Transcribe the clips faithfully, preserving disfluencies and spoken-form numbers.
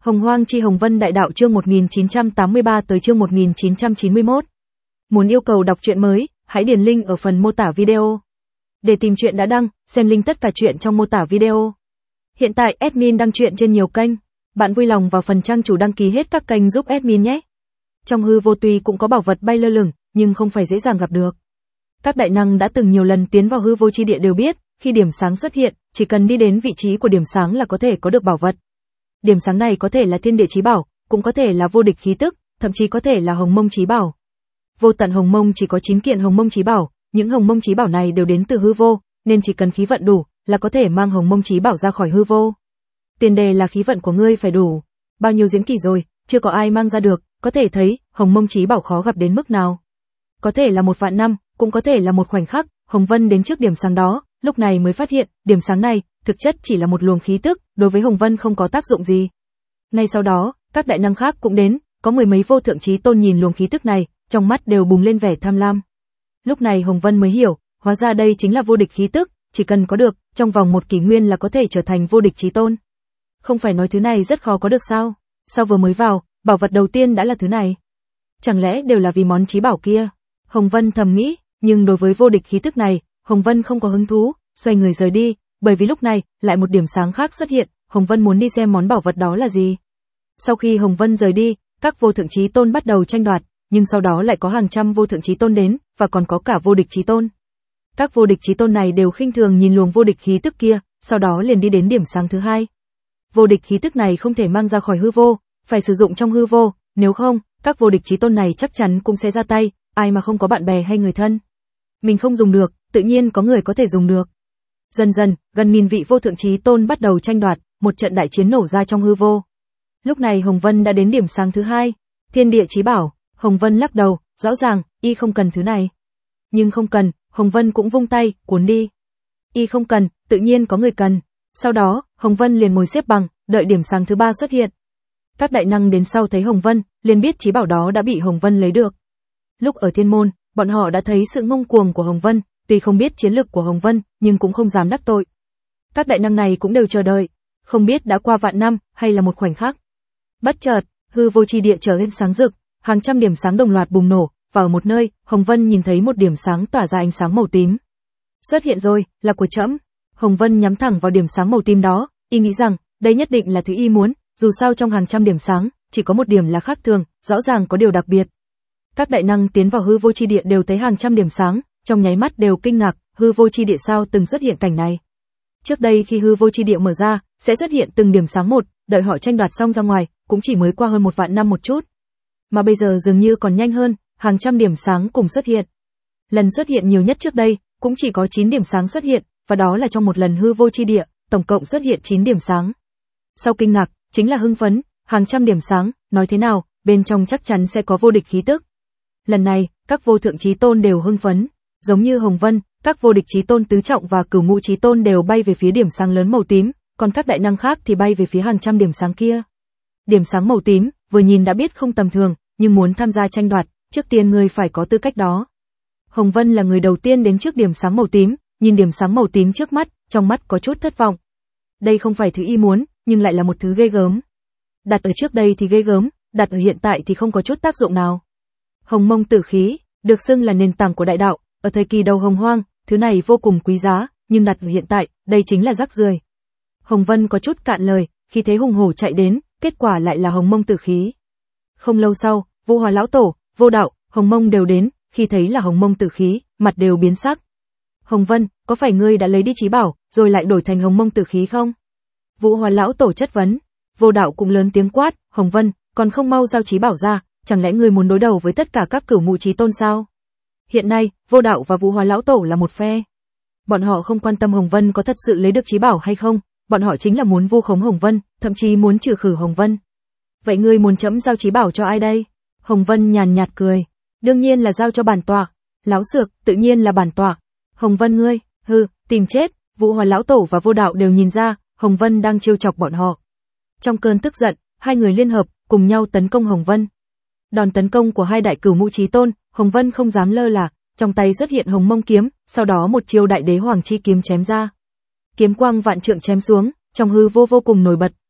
Hồng Hoang chi Hồng Vân Đại Đạo chương một nghìn chín trăm tám mươi ba tới chương một nghìn chín trăm chín mươi mốt. Muốn yêu cầu đọc truyện mới, hãy điền link ở phần mô tả video. Để tìm truyện đã đăng, xem link tất cả truyện trong mô tả video. Hiện tại admin đăng truyện trên nhiều kênh, bạn vui lòng vào phần trang chủ đăng ký hết các kênh giúp admin nhé. Trong hư vô tuy cũng có bảo vật bay lơ lửng, nhưng không phải dễ dàng gặp được. Các đại năng đã từng nhiều lần tiến vào hư vô chi địa đều biết, khi điểm sáng xuất hiện, chỉ cần đi đến vị trí của điểm sáng là có thể có được bảo vật. Điểm sáng này có thể là thiên địa chí bảo, cũng có thể là vô địch khí tức, thậm chí có thể là hồng mông chí bảo. Vô tận hồng mông chỉ có chín kiện hồng mông chí bảo, những hồng mông chí bảo này đều đến từ hư vô, nên chỉ cần khí vận đủ là có thể mang hồng mông chí bảo ra khỏi hư vô. Tiền đề là khí vận của ngươi phải đủ. Bao nhiêu diễn kỷ rồi, chưa có ai mang ra được, có thể thấy hồng mông chí bảo khó gặp đến mức nào. Có thể là một vạn năm, cũng có thể là một khoảnh khắc. Hồng Vân đến trước điểm sáng đó, lúc này mới phát hiện, điểm sáng này thực chất chỉ là một luồng khí tức, đối với Hồng Vân không có tác dụng gì. Ngay sau đó, các đại năng khác cũng đến, có mười mấy vô thượng chí tôn nhìn luồng khí tức này, trong mắt đều bùng lên vẻ tham lam. Lúc này Hồng Vân mới hiểu, hóa ra đây chính là vô địch khí tức, chỉ cần có được, trong vòng một kỷ nguyên là có thể trở thành vô địch chí tôn. Không phải nói thứ này rất khó có được sao? Sao vừa mới vào, bảo vật đầu tiên đã là thứ này? Chẳng lẽ đều là vì món chí bảo kia? Hồng Vân thầm nghĩ, nhưng đối với vô địch khí tức này, Hồng Vân không có hứng thú, xoay người rời đi, bởi vì lúc này, lại một điểm sáng khác xuất hiện, Hồng Vân muốn đi xem món bảo vật đó là gì. Sau khi Hồng Vân rời đi, các vô thượng chí tôn bắt đầu tranh đoạt, nhưng sau đó lại có hàng trăm vô thượng chí tôn đến, và còn có cả vô địch chí tôn. Các vô địch chí tôn này đều khinh thường nhìn luồng vô địch khí tức kia, sau đó liền đi đến điểm sáng thứ hai. Vô địch khí tức này không thể mang ra khỏi hư vô, phải sử dụng trong hư vô, nếu không, các vô địch chí tôn này chắc chắn cũng sẽ ra tay, ai mà không có bạn bè hay người thân. Mình không dùng được, tự nhiên có người có thể dùng được. Dần dần, gần nghìn vị vô thượng chí tôn bắt đầu tranh đoạt, một trận đại chiến nổ ra trong hư vô. Lúc này Hồng Vân đã đến điểm sáng thứ hai, thiên địa chí bảo. Hồng Vân lắc đầu, rõ ràng, y không cần thứ này. Nhưng không cần, Hồng Vân cũng vung tay, cuốn đi. Y không cần, tự nhiên có người cần. Sau đó, Hồng Vân liền ngồi xếp bằng, đợi điểm sáng thứ ba xuất hiện. Các đại năng đến sau thấy Hồng Vân, liền biết chí bảo đó đã bị Hồng Vân lấy được. Lúc ở thiên môn, bọn họ đã thấy sự ngông cuồng của Hồng Vân, tuy không biết chiến lực của Hồng Vân, nhưng cũng không dám đắc tội. Các đại năng này cũng đều chờ đợi, không biết đã qua vạn năm, hay là một khoảnh khắc. Bất chợt, hư vô chi địa trở lên sáng rực, hàng trăm điểm sáng đồng loạt bùng nổ, và ở một nơi, Hồng Vân nhìn thấy một điểm sáng tỏa ra ánh sáng màu tím. Xuất hiện rồi, là của trẫm. Hồng Vân nhắm thẳng vào điểm sáng màu tím đó, y nghĩ rằng, đây nhất định là thứ y muốn, dù sao trong hàng trăm điểm sáng, chỉ có một điểm là khác thường, rõ ràng có điều đặc biệt. Các đại năng tiến vào hư vô chi địa đều thấy hàng trăm điểm sáng, trong nháy mắt đều kinh ngạc, hư vô chi địa sao từng xuất hiện cảnh này. Trước đây khi hư vô chi địa mở ra, sẽ xuất hiện từng điểm sáng một, đợi họ tranh đoạt xong ra ngoài, cũng chỉ mới qua hơn một vạn năm một chút. Mà bây giờ dường như còn nhanh hơn, hàng trăm điểm sáng cùng xuất hiện. Lần xuất hiện nhiều nhất trước đây, cũng chỉ có chín điểm sáng xuất hiện, và đó là trong một lần hư vô chi địa, tổng cộng xuất hiện chín điểm sáng. Sau kinh ngạc, chính là hưng phấn, hàng trăm điểm sáng, nói thế nào, bên trong chắc chắn sẽ có vô địch khí tức. Lần này, các vô thượng chí tôn đều hưng phấn, giống như Hồng Vân, các vô địch chí tôn tứ trọng và cửu ngũ chí tôn đều bay về phía điểm sáng lớn màu tím, còn các đại năng khác thì bay về phía hàng trăm điểm sáng kia. Điểm sáng màu tím, vừa nhìn đã biết không tầm thường, nhưng muốn tham gia tranh đoạt, trước tiên người phải có tư cách đó. Hồng Vân là người đầu tiên đến trước điểm sáng màu tím, nhìn điểm sáng màu tím trước mắt, trong mắt có chút thất vọng. Đây không phải thứ y muốn, nhưng lại là một thứ ghê gớm. Đặt ở trước đây thì ghê gớm, đặt ở hiện tại thì không có chút tác dụng nào. Hồng mông tử khí, được xưng là nền tảng của đại đạo, ở thời kỳ đầu Hồng Hoang, thứ này vô cùng quý giá, nhưng đặt ở hiện tại, đây chính là rác rưởi. Hồng Vân có chút cạn lời, khi thấy hùng hổ chạy đến, kết quả lại là hồng mông tử khí. Không lâu sau, Vũ Hòa lão tổ, Vô Đạo, Hồng Mông đều đến, khi thấy là hồng mông tử khí, mặt đều biến sắc. Hồng Vân, có phải ngươi đã lấy đi chí bảo, rồi lại đổi thành hồng mông tử khí không? Vũ Hòa lão tổ chất vấn. Vô Đạo cũng lớn tiếng quát, Hồng Vân, còn không mau giao chí bảo ra, chẳng lẽ ngươi muốn đối đầu với tất cả các cửu ngũ chí tôn sao? Hiện nay, Vô Đạo và Vũ Hòa lão tổ là một phe. Bọn họ không quan tâm Hồng Vân có thật sự lấy được chí bảo hay không, bọn họ chính là muốn vu khống Hồng Vân, thậm chí muốn trừ khử Hồng Vân. Vậy ngươi muốn trẫm giao chí bảo cho ai đây? Hồng Vân nhàn nhạt cười, đương nhiên là giao cho bản tọa. Láo xược, tự nhiên là bản tọa. Hồng Vân ngươi, hừ, tìm chết. Vũ Hòa lão tổ và Vô Đạo đều nhìn ra, Hồng Vân đang trêu chọc bọn họ. Trong cơn tức giận, hai người liên hợp, cùng nhau tấn công Hồng Vân. Đòn tấn công của hai đại cửu ngũ chí tôn, Hồng Vân không dám lơ là, trong tay xuất hiện Hồng Mông kiếm, sau đó một chiêu đại đế hoàng chi kiếm chém ra. Kiếm quang vạn trượng chém xuống, trong hư vô vô cùng nổi bật,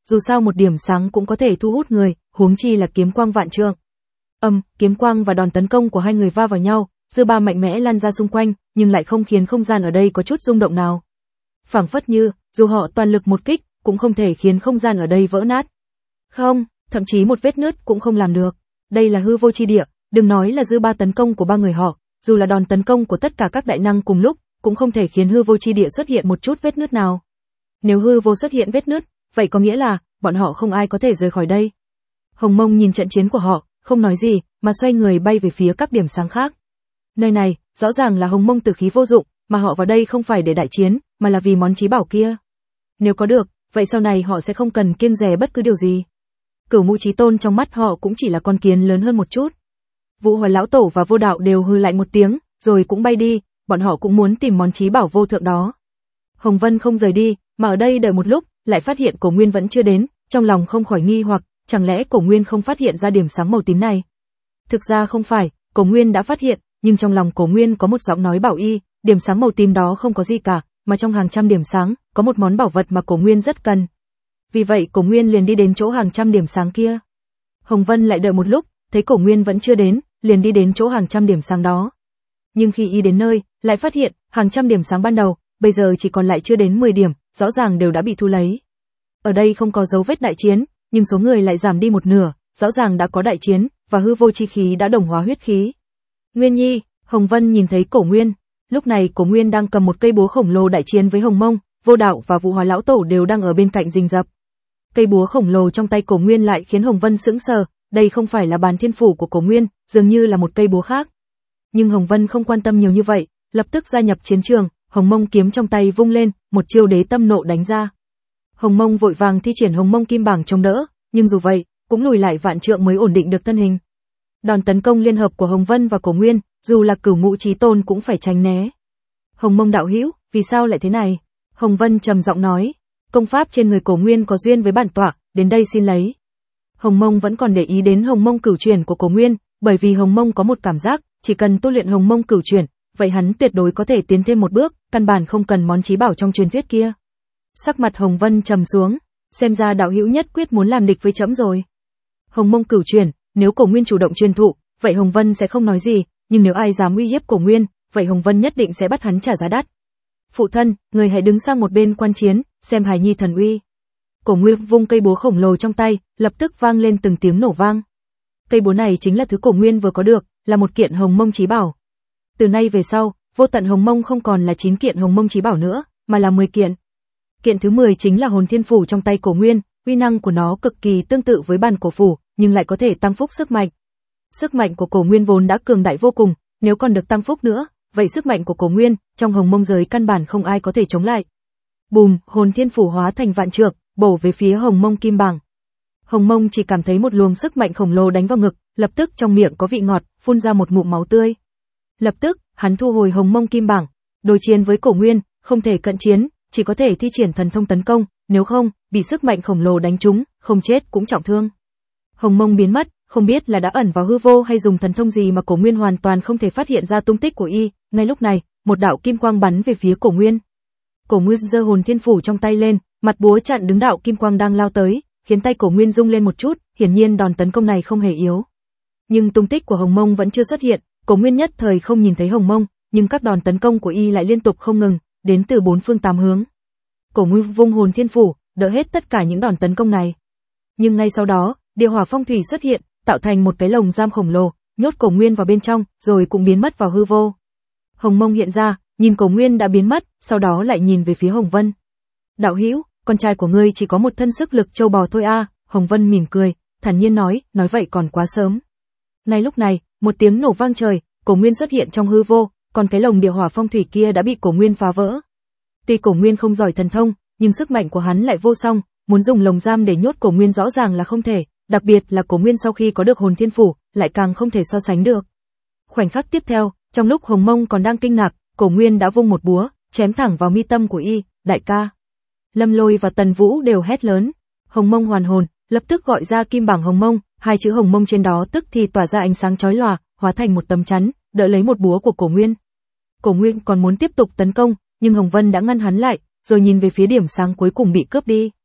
dù sao một điểm sáng cũng có thể thu hút người, huống chi là kiếm quang vạn trượng. Âm, kiếm quang và đòn tấn công của hai người va vào nhau, dư ba mạnh mẽ lan ra xung quanh, nhưng lại không khiến không gian ở đây có chút rung động nào. Phảng phất như, dù họ toàn lực một kích, cũng không thể khiến không gian ở đây vỡ nát. Không, thậm chí một vết nứt cũng không làm được. Đây là hư vô chi địa, đừng nói là dư ba tấn công của ba người họ, dù là đòn tấn công của tất cả các đại năng cùng lúc, cũng không thể khiến hư vô chi địa xuất hiện một chút vết nứt nào. Nếu hư vô xuất hiện vết nứt, vậy có nghĩa là, bọn họ không ai có thể rời khỏi đây. Hồng Mông nhìn trận chiến của họ, không nói gì, mà xoay người bay về phía các điểm sáng khác. Nơi này, rõ ràng là Hồng Mông tử khí vô dụng, mà họ vào đây không phải để đại chiến, mà là vì món chí bảo kia. Nếu có được, vậy sau này họ sẽ không cần kiêng dè bất cứ điều gì. Cửu Ngũ Chí Tôn trong mắt họ cũng chỉ là con kiến lớn hơn một chút. Vũ Hòa lão tổ và Vô Đạo đều hừ lạnh một tiếng, rồi cũng bay đi, bọn họ cũng muốn tìm món chí bảo vô thượng đó. Hồng Vân không rời đi, mà ở đây đợi một lúc, lại phát hiện Cổ Nguyên vẫn chưa đến, trong lòng không khỏi nghi hoặc, chẳng lẽ Cổ Nguyên không phát hiện ra điểm sáng màu tím này? Thực ra không phải, Cổ Nguyên đã phát hiện, nhưng trong lòng Cổ Nguyên có một giọng nói bảo y, điểm sáng màu tím đó không có gì cả, mà trong hàng trăm điểm sáng, có một món bảo vật mà Cổ Nguyên rất cần. Vì vậy Cổ Nguyên liền đi đến chỗ hàng trăm điểm sáng kia. Hồng Vân lại đợi một lúc, thấy Cổ Nguyên vẫn chưa đến, liền đi đến chỗ hàng trăm điểm sáng đó. Nhưng khi y đến nơi, lại phát hiện, hàng trăm điểm sáng ban đầu, bây giờ chỉ còn lại chưa đến mười điểm, rõ ràng đều đã bị thu lấy. Ở đây không có dấu vết đại chiến, nhưng số người lại giảm đi một nửa, rõ ràng đã có đại chiến, và hư vô chi khí đã đồng hóa huyết khí. Nguyên Nhi, Hồng Vân nhìn thấy Cổ Nguyên, lúc này Cổ Nguyên đang cầm một cây búa khổng lồ đại chiến với Hồng Mông, Vô Đạo và Vũ Hòa lão tổ đều đang ở bên cạnh rình rập. Cây búa khổng lồ trong tay Cổ Nguyên lại khiến Hồng Vân sững sờ, đây không phải là bàn thiên phủ của Cổ Nguyên, dường như là một cây búa khác. Nhưng Hồng Vân không quan tâm nhiều như vậy, lập tức gia nhập chiến trường, Hồng Mông kiếm trong tay vung lên, một chiêu đế tâm nộ đánh ra. Hồng Mông vội vàng thi triển Hồng Mông kim bảng chống đỡ, nhưng dù vậy, cũng lùi lại vạn trượng mới ổn định được thân hình. Đòn tấn công liên hợp của Hồng Vân và Cổ Nguyên, dù là Cửu Ngũ Chí Tôn cũng phải tránh né. Hồng Mông đạo hữu, vì sao lại thế này? Hồng Vân trầm giọng nói, công pháp trên người Cổ Nguyên có duyên với bản tọa, đến đây xin lấy. Hồng Mông vẫn còn để ý đến Hồng Mông cửu chuyển của Cổ Nguyên, bởi vì Hồng Mông có một cảm giác, chỉ cần tu luyện Hồng Mông cửu chuyển, vậy hắn tuyệt đối có thể tiến thêm một bước, căn bản không cần món chí bảo trong truyền thuyết kia. Sắc mặt Hồng Vân trầm xuống, xem ra đạo hữu nhất quyết muốn làm địch với trẫm rồi. Hồng Mông cửu chuyển, nếu Cổ Nguyên chủ động truyền thụ, vậy Hồng Vân sẽ không nói gì, nhưng nếu ai dám uy hiếp Cổ Nguyên, vậy Hồng Vân nhất định sẽ bắt hắn trả giá đắt. Phụ thân, người hãy đứng sang một bên quan chiến, xem hài nhi thần uy. Cổ Nguyên vung cây búa khổng lồ trong tay, lập tức vang lên từng tiếng nổ vang. Cây búa này chính là thứ Cổ Nguyên vừa có được, là một kiện Hồng Mông chí bảo. Từ nay về sau, vô tận Hồng Mông không còn là chín kiện Hồng Mông chí bảo nữa, mà là mười kiện. Kiện thứ mười chính là Hồn Thiên Phủ trong tay Cổ Nguyên, uy năng của nó cực kỳ tương tự với bản cổ phủ, nhưng lại có thể tăng phúc sức mạnh. Sức mạnh của Cổ Nguyên vốn đã cường đại vô cùng, nếu còn được tăng phúc nữa, vậy sức mạnh của Cổ Nguyên trong Hồng Mông giới căn bản không ai có thể chống lại. Bùm, Hồn Thiên Phủ hóa thành vạn trượng, bổ về phía Hồng Mông kim bảng. Hồng Mông chỉ cảm thấy một luồng sức mạnh khổng lồ đánh vào ngực, lập tức trong miệng có vị ngọt, phun ra một ngụm máu tươi. Lập tức, hắn thu hồi Hồng Mông kim bảng, đối chiến với Cổ Nguyên, không thể cận chiến, chỉ có thể thi triển thần thông tấn công, nếu không, bị sức mạnh khổng lồ đánh trúng, không chết cũng trọng thương. Hồng Mông biến mất, không biết là đã ẩn vào hư vô hay dùng thần thông gì mà Cổ Nguyên hoàn toàn không thể phát hiện ra tung tích của y. Ngay lúc này, một đạo kim quang bắn về phía Cổ Nguyên. Cổ Nguyên giơ Hồn Thiên Phủ trong tay lên, mặt búa chặn đứng đạo kim quang đang lao tới, khiến tay Cổ Nguyên rung lên một chút, hiển nhiên đòn tấn công này không hề yếu. Nhưng tung tích của Hồng Mông vẫn chưa xuất hiện, Cổ Nguyên nhất thời không nhìn thấy Hồng Mông, nhưng các đòn tấn công của y lại liên tục không ngừng, đến từ bốn phương tám hướng. Cổ Nguyên vung Hồn Thiên Phủ, đỡ hết tất cả những đòn tấn công này. Nhưng ngay sau đó, Địa Hỏa Phong Thủy xuất hiện, tạo thành một cái lồng giam khổng lồ, nhốt Cổ Nguyên vào bên trong, rồi cũng biến mất vào hư vô. Hồng Mông hiện ra, nhìn Cổ Nguyên đã biến mất, sau đó lại nhìn về phía Hồng Vân. Đạo hữu, con trai của ngươi chỉ có một thân sức lực châu bò thôi a. À. Hồng Vân mỉm cười, thản nhiên nói, nói vậy còn quá sớm. Ngay lúc này, một tiếng nổ vang trời, Cổ Nguyên xuất hiện trong hư vô, còn cái lồng Địa Hỏa Phong Thủy kia đã bị Cổ Nguyên phá vỡ. Tuy Cổ Nguyên không giỏi thần thông, nhưng sức mạnh của hắn lại vô song, muốn dùng lồng giam để nhốt Cổ Nguyên rõ ràng là không thể, đặc biệt là Cổ Nguyên sau khi có được Hồn Thiên Phủ, lại càng không thể so sánh được. Khoảnh khắc tiếp theo, trong lúc Hồng Mông còn đang kinh ngạc, Cổ Nguyên đã vung một búa, chém thẳng vào mi tâm của y, đại ca. Lâm Lôi và Tần Vũ đều hét lớn. Hồng Mông hoàn hồn, lập tức gọi ra kim bảng Hồng Mông, hai chữ Hồng Mông trên đó tức thì tỏa ra ánh sáng chói lòa, hóa thành một tấm chắn, đỡ lấy một búa của Cổ Nguyên. Cổ Nguyên còn muốn tiếp tục tấn công, nhưng Hồng Vân đã ngăn hắn lại, rồi nhìn về phía điểm sáng cuối cùng bị cướp đi.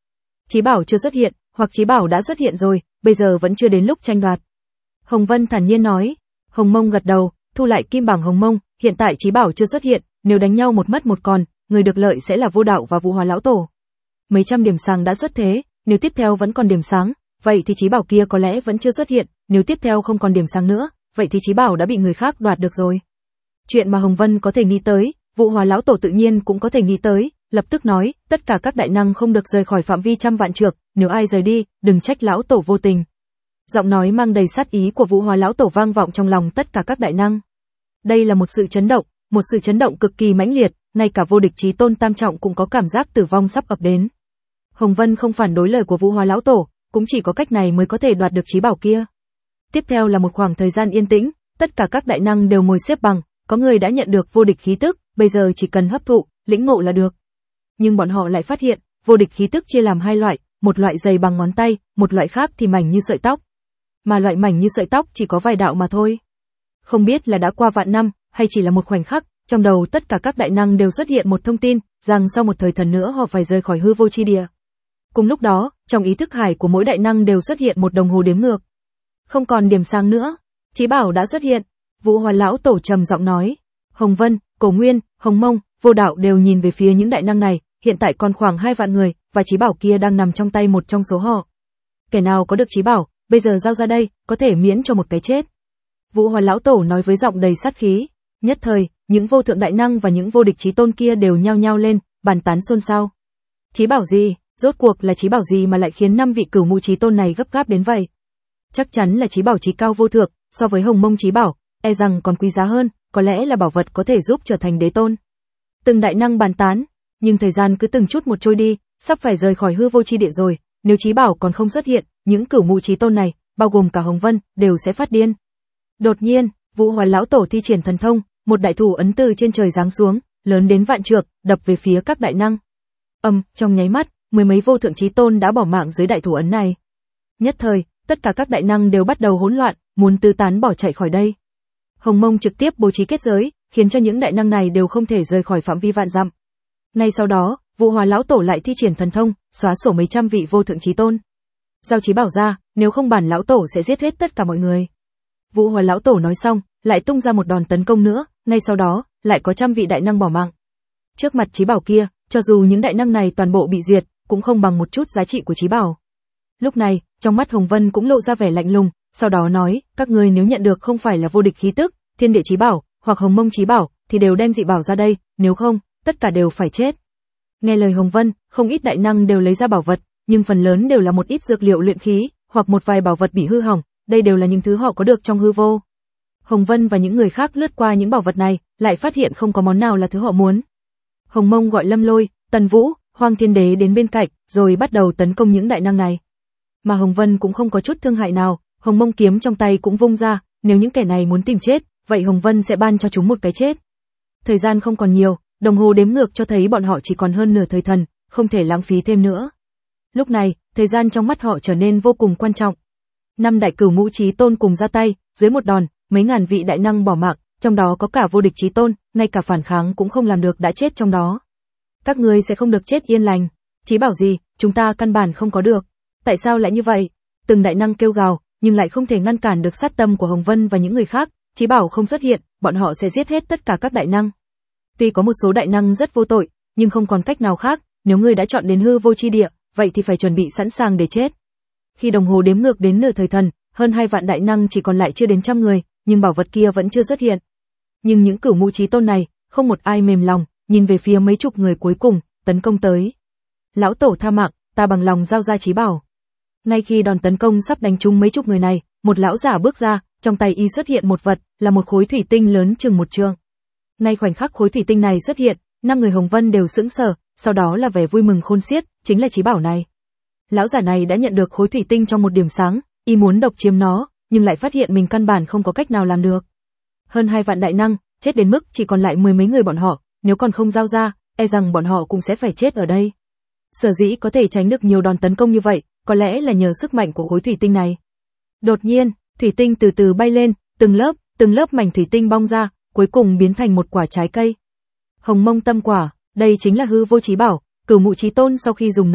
Chí bảo chưa xuất hiện, hoặc chí bảo đã xuất hiện rồi, bây giờ vẫn chưa đến lúc tranh đoạt. Hồng Vân thản nhiên nói. Hồng Mông gật đầu, thu lại kim bảng Hồng Mông, hiện tại chí bảo chưa xuất hiện, nếu đánh nhau một mất một còn, người được lợi sẽ là Vô Đạo và Vũ Hóa lão tổ. Mấy trăm điểm sáng đã xuất thế, nếu tiếp theo vẫn còn điểm sáng, vậy thì chí bảo kia có lẽ vẫn chưa xuất hiện, nếu tiếp theo không còn điểm sáng nữa, vậy thì chí bảo đã bị người khác đoạt được rồi. Chuyện mà Hồng Vân có thể nghĩ tới, Vũ Hóa lão tổ tự nhiên cũng có thể nghĩ tới, lập tức nói, tất cả các đại năng không được rời khỏi phạm vi trăm vạn trượng, nếu ai rời đi, đừng trách lão tổ vô tình. Giọng nói mang đầy sát ý của Vũ Hóa lão tổ vang vọng trong lòng tất cả các đại năng. Đây là một sự chấn động, một sự chấn động cực kỳ mãnh liệt, ngay cả vô địch chí tôn tam trọng cũng có cảm giác tử vong sắp ập đến. Hồng Vân không phản đối lời của Vũ Hóa lão tổ, cũng chỉ có cách này mới có thể đoạt được chí bảo kia. Tiếp theo là một khoảng thời gian yên tĩnh, tất cả các đại năng đều ngồi xếp bằng, có người đã nhận được vô địch khí tức, bây giờ chỉ cần hấp thụ, lĩnh ngộ là được. Nhưng bọn họ lại phát hiện, vô địch khí tức chia làm hai loại, một loại dày bằng ngón tay, một loại khác thì mảnh như sợi tóc. Mà loại mảnh như sợi tóc chỉ có vài đạo mà thôi. Không biết là đã qua vạn năm, hay chỉ là một khoảnh khắc, trong đầu tất cả các đại năng đều xuất hiện một thông tin, rằng sau một thời thần nữa họ phải rời khỏi hư vô chi địa. Cùng lúc đó, trong ý thức hải của mỗi đại năng đều xuất hiện một đồng hồ đếm ngược. Không còn điểm sáng nữa, chí bảo đã xuất hiện. Vũ Hóa lão tổ trầm giọng nói. Hồng Vân, Cổ Nguyên, Hồng Mông, Vô Đạo đều nhìn về phía những đại năng này, hiện tại còn khoảng hai vạn người, và chí bảo kia đang nằm trong tay một trong số họ. Kẻ nào có được chí bảo, bây giờ giao ra đây, có thể miễn cho một cái chết. Vũ Hóa lão tổ nói với giọng đầy sát khí. Nhất thời, những vô thượng đại năng và những vô địch chí tôn kia đều nhao nhao lên, bàn tán xôn xao. Chí bảo gì? Rốt cuộc là chí bảo gì mà lại khiến năm vị cửu ngũ chí tôn này gấp gáp đến vậy? Chắc chắn là chí bảo chí cao vô thượng, so với Hồng Mông chí bảo, e rằng còn quý giá hơn, có lẽ là bảo vật có thể giúp trở thành đế tôn. Từng đại năng bàn tán, nhưng thời gian cứ từng chút một trôi đi, sắp phải rời khỏi hư vô chi địa rồi, nếu chí bảo còn không xuất hiện, những cửu ngũ chí tôn này, bao gồm cả Hồng Vân, đều sẽ phát điên. Đột nhiên, Vũ Hóa lão tổ thi triển thần thông, một đại thủ ấn từ trên trời giáng xuống, lớn đến vạn trượng, đập về phía các đại năng. Ầm, trong nháy mắt, mười mấy vô thượng chí tôn đã bỏ mạng dưới đại thủ ấn này. Nhất thời, tất cả các đại năng đều bắt đầu hỗn loạn, muốn tứ tán bỏ chạy khỏi đây. Hồng Mông trực tiếp bố trí kết giới, khiến cho những đại năng này đều không thể rời khỏi phạm vi vạn dặm. Ngay sau đó, Vũ Hóa lão tổ lại thi triển thần thông, xóa sổ mấy trăm vị vô thượng chí tôn. Giao chí bảo ra, nếu không bản lão tổ sẽ giết hết tất cả mọi người. Vũ Hóa lão tổ nói xong, lại tung ra một đòn tấn công nữa, ngay sau đó, lại có trăm vị đại năng bỏ mạng. Trước mặt chí bảo kia, cho dù những đại năng này toàn bộ bị diệt, cũng không bằng một chút giá trị của chí bảo. Lúc này, trong mắt Hồng Vân cũng lộ ra vẻ lạnh lùng, sau đó nói, các ngươi nếu nhận được không phải là vô địch khí tức, thiên địa chí bảo, hoặc Hồng Mông chí bảo, thì đều đem dị bảo ra đây, nếu không, tất cả đều phải chết. Nghe lời Hồng Vân, không ít đại năng đều lấy ra bảo vật, nhưng phần lớn đều là một ít dược liệu luyện khí, hoặc một vài bảo vật bị hư hỏng, đây đều là những thứ họ có được trong hư vô. Hồng Vân và những người khác lướt qua những bảo vật này, lại phát hiện không có món nào là thứ họ muốn. Hồng Mông gọi Lâm Lôi, Tần Vũ, Hoang Thiên Đế đến bên cạnh, rồi bắt đầu tấn công những đại năng này. Mà Hồng Vân cũng không có chút thương hại nào, Hồng Mông kiếm trong tay cũng vung ra, nếu những kẻ này muốn tìm chết, vậy Hồng Vân sẽ ban cho chúng một cái chết. Thời gian không còn nhiều, đồng hồ đếm ngược cho thấy bọn họ chỉ còn hơn nửa thời thần, không thể lãng phí thêm nữa. Lúc này, thời gian trong mắt họ trở nên vô cùng quan trọng. Năm đại cửu ngũ chí tôn cùng ra tay, dưới một đòn, mấy ngàn vị đại năng bỏ mạng, trong đó có cả vô địch chí tôn, ngay cả phản kháng cũng không làm được đã chết trong đó. Các ngươi sẽ không được chết yên lành. Chí bảo gì, chúng ta căn bản không có được. Tại sao lại như vậy? Từng đại năng kêu gào, nhưng lại không thể ngăn cản được sát tâm của Hồng Vân và những người khác. Chí bảo không xuất hiện, bọn họ sẽ giết hết tất cả các đại năng. Tuy có một số đại năng rất vô tội, nhưng không còn cách nào khác, nếu ngươi đã chọn đến hư vô chi địa, vậy thì phải chuẩn bị sẵn sàng để chết. Khi đồng hồ đếm ngược đến nửa thời thần, hơn hai vạn đại năng chỉ còn lại chưa đến trăm người, nhưng bảo vật kia vẫn chưa xuất hiện. Nhưng những cửu ngũ chí tôn này, không một ai mềm lòng, nhìn về phía mấy chục người cuối cùng, tấn công tới. Lão tổ tha mạng, ta bằng lòng giao ra chí bảo. Ngay khi đòn tấn công sắp đánh trúng mấy chục người này, một lão giả bước ra, trong tay y xuất hiện một vật, là một khối thủy tinh lớn chừng một trượng. Ngay khoảnh khắc khối thủy tinh này xuất hiện, năm người Hồng Vân đều sững sờ, sau đó là vẻ vui mừng khôn xiết, chính là chí bảo này. Lão giả này đã nhận được khối thủy tinh trong một điểm sáng, y muốn độc chiếm nó, nhưng lại phát hiện mình căn bản không có cách nào làm được. Hơn hai vạn đại năng, chết đến mức chỉ còn lại mười mấy người bọn họ, nếu còn không giao ra, e rằng bọn họ cũng sẽ phải chết ở đây. Sở dĩ có thể tránh được nhiều đòn tấn công như vậy, có lẽ là nhờ sức mạnh của khối thủy tinh này. Đột nhiên, thủy tinh từ từ bay lên, từng lớp, từng lớp mảnh thủy tinh bong ra, cuối cùng biến thành một quả trái cây. Hồng Mông tâm quả, đây chính là hư vô chí bảo, cửu ngũ chí tôn sau khi dùng nó,